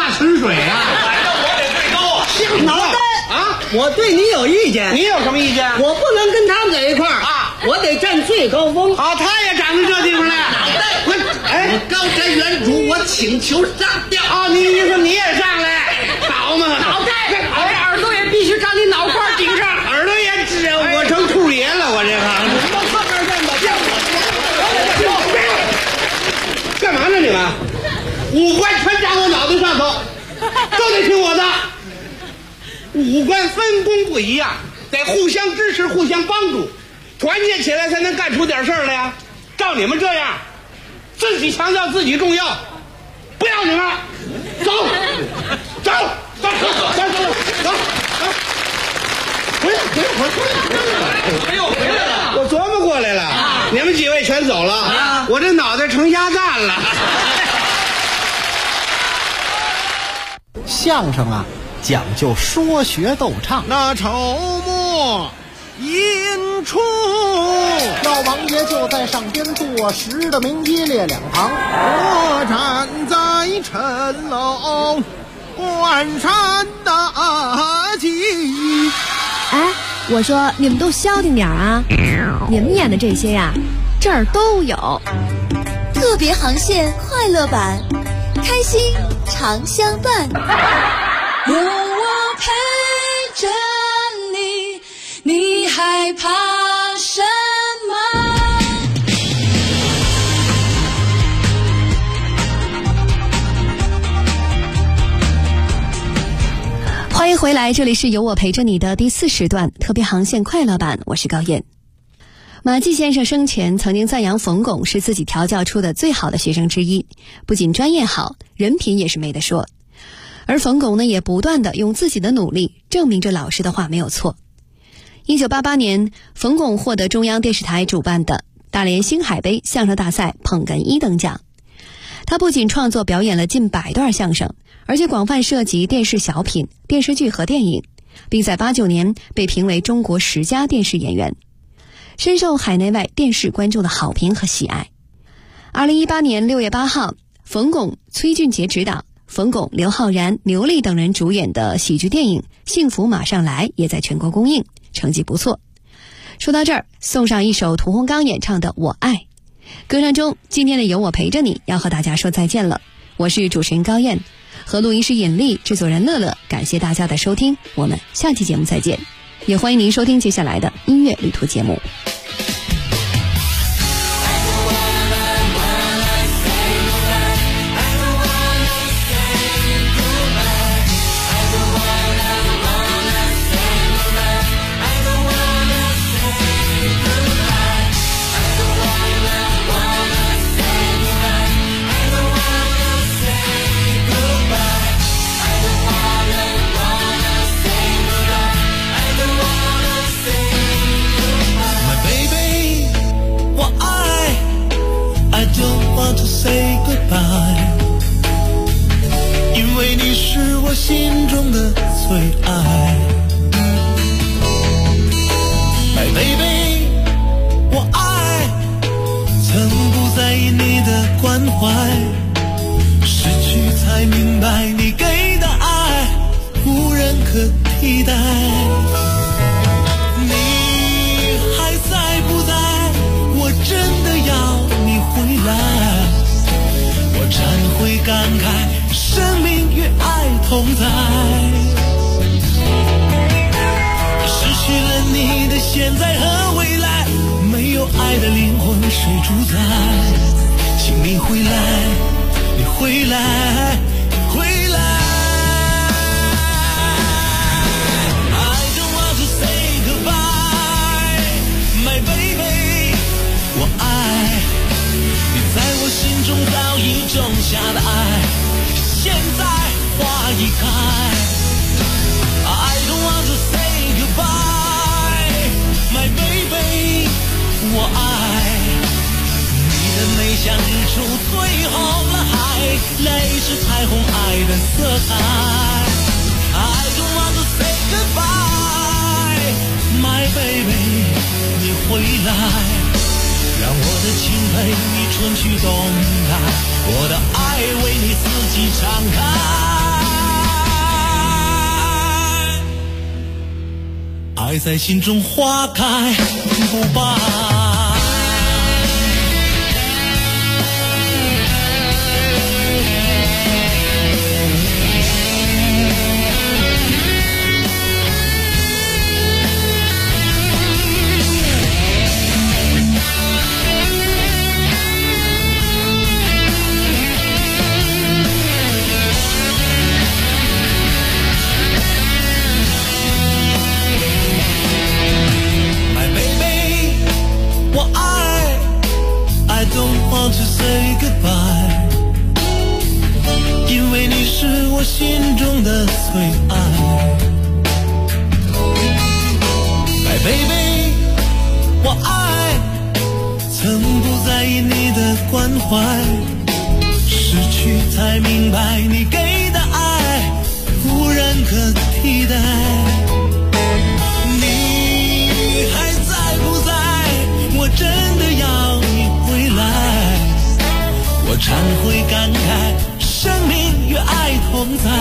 大存水啊！ 反正我得最高啊！ 姓脑袋啊！我对你有意见， 你有什么意见？ 我不能跟他们在一块儿啊！ 我得占最高峰。 好，他也长到这地方来。 脑袋， 哎， 高瞻远瞩，我请求上吊啊！你意思你也上来？好嘛！ 脑袋，我这耳朵也必须长你脑瓜顶上， 耳朵也直，我成兔爷了，我这个。 后边站吧， 干嘛呢你们？五官全长我脑袋上头，都得听我的。五官分工不一样，得互相支持、互相帮助，团结起来才能干出点事儿来呀。照你们这样，自己强调自己重要，不要你们走，走，走，走，回来了，我琢磨过来了，你们几位全走了，我这脑袋成鸭蛋了。 相声啊，讲究说学逗唱。 那筹末引出， 老王爷就在上边坐实的名一列两旁， 我站在陈楼关山大吉。 哎，我说你们都消停点啊！你们演的这些呀，这儿都有。 特别航线快乐版，开心常相伴。 有我陪着你，你害怕什么？ 欢迎回来，这里是有我陪着你的第4时段特别航线快乐版，我是高燕。马季先生生前曾经赞扬冯巩是自己调教出的最好的学生之一，不仅专业好，人品也是没得说。而冯巩呢，也不断地用自己的努力证明这老师的话没有错。1988年，冯巩获得中央电视台主办的大连星海杯相声大赛捧哏1等奖。他不仅创作表演了近100段相声，而且广泛涉及电视小品、电视剧和电影，并在89年被评为中国10佳电视演员，深受海内外电视观众的好评和喜爱。2018年6月8号，冯巩、崔俊杰执导，冯巩、刘昊然、刘丽等人主演的喜剧电影《幸福马上来》也在全国公映，成绩不错。说到这儿，送上一首屠洪刚演唱的《我爱》。歌声中，今天的有我陪着你要和大家说再见了。我是主持人高燕，和录音师尹丽、制作人乐乐，感谢大家的收听，我们下期节目再见。也欢迎您收听接下来的音乐旅途节目。 Say goodbye， 因为你是我心中的最爱。My baby， 我爱，曾不在意你的关怀，失去才明白你给的爱无人可替代。你还在不在？我真的要你回来。才会感慨生命与爱同在，失去了你的现在和未来，没有爱的灵魂谁主宰？请你回来，你回来，回来。I don't want to say goodbye, my baby， 我爱你在我心中早已种下的爱，现在花已开。I don't want to say goodbye, my baby， 我爱你的眉像日出最红了海，泪是彩虹爱的色彩。I don't want to say goodbye, my baby， 你回来。让我的情陪你春去冬来，我的爱为你四季敞开。 爱在心中花开不败。 To say goodbye， 因为你是我心中的最爱。My baby， 我爱，曾不在意你的关怀，失去才明白你给的爱无人可替代。你还在不在？我真的要你回来。我常会感慨，生命与爱同在。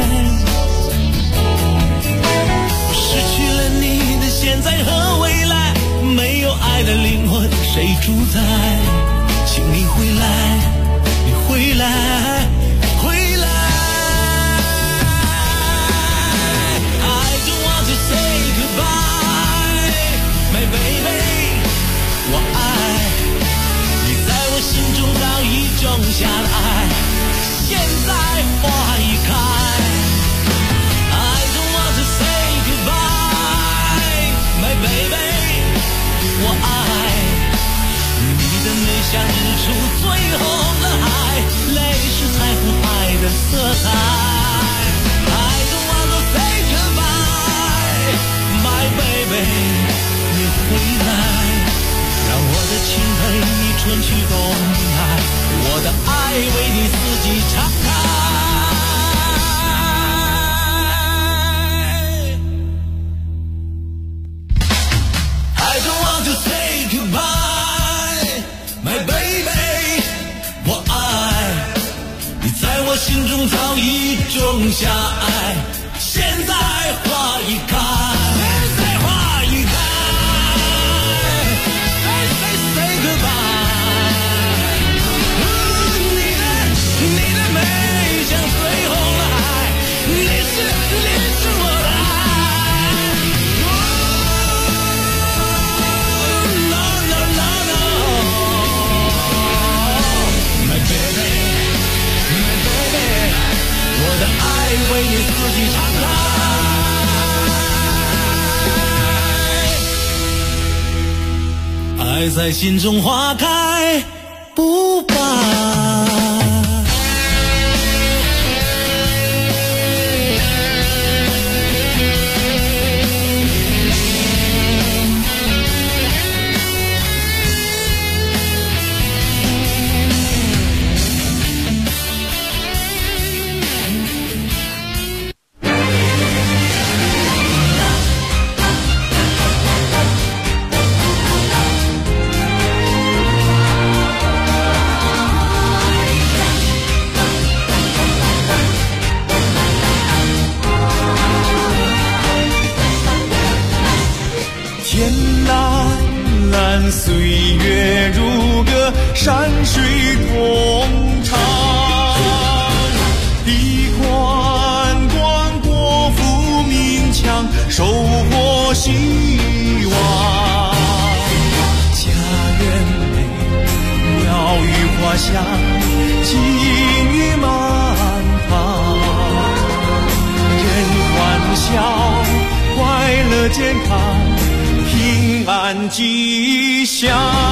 失去了你的现在和未来，没有爱的灵魂谁主宰？请你回来，你回来，回来。I don't want to say goodbye， my baby， 我爱。我心中早已种下了爱，现在花已开。I don't want to say goodbye， my baby， 我爱你的美像日出最红的海，泪是彩虹爱的色彩。I don't want to say goodbye， my baby， 你回来。让我的情陪你春去冬来，我的爱为你四季敞开。I don't want to say goodbye， my baby， 我爱你在我心中早已种下爱，现在花已开。为你四季敞开，爱在心中花开不败。岁月如歌，山水同唱，一贯贯国富民强，收获希望。家园美，鸟语花香，金玉满堂，人欢笑，快乐健康。平安吉祥，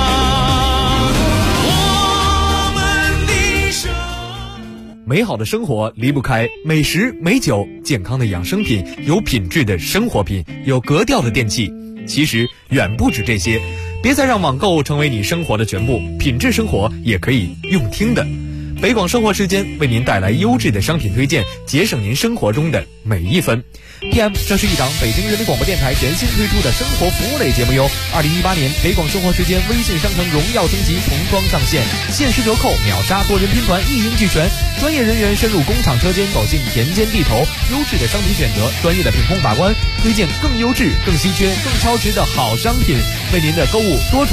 我们的生。 美好的生活离不开美食、美酒，健康的养生品，有品质的生活品，有格调的电器。其实远不止这些，别再让网购成为你生活的全部，品质生活也可以用听的。 北广生活时间为您带来优质的商品推荐，节省您生活中的每一分。PM， 这是一档北京人民广播电台全新推出的生活服务类节目哟。2018年北广生活时间微信商城荣耀升级，重装上线，限时折扣，秒杀，多人拼团，一应俱全，专业人员深入工厂车间，走进田间地头，优质的商品选择，专业的品控把关，推荐更优质、更稀缺、更超值的好商品，为您的购物多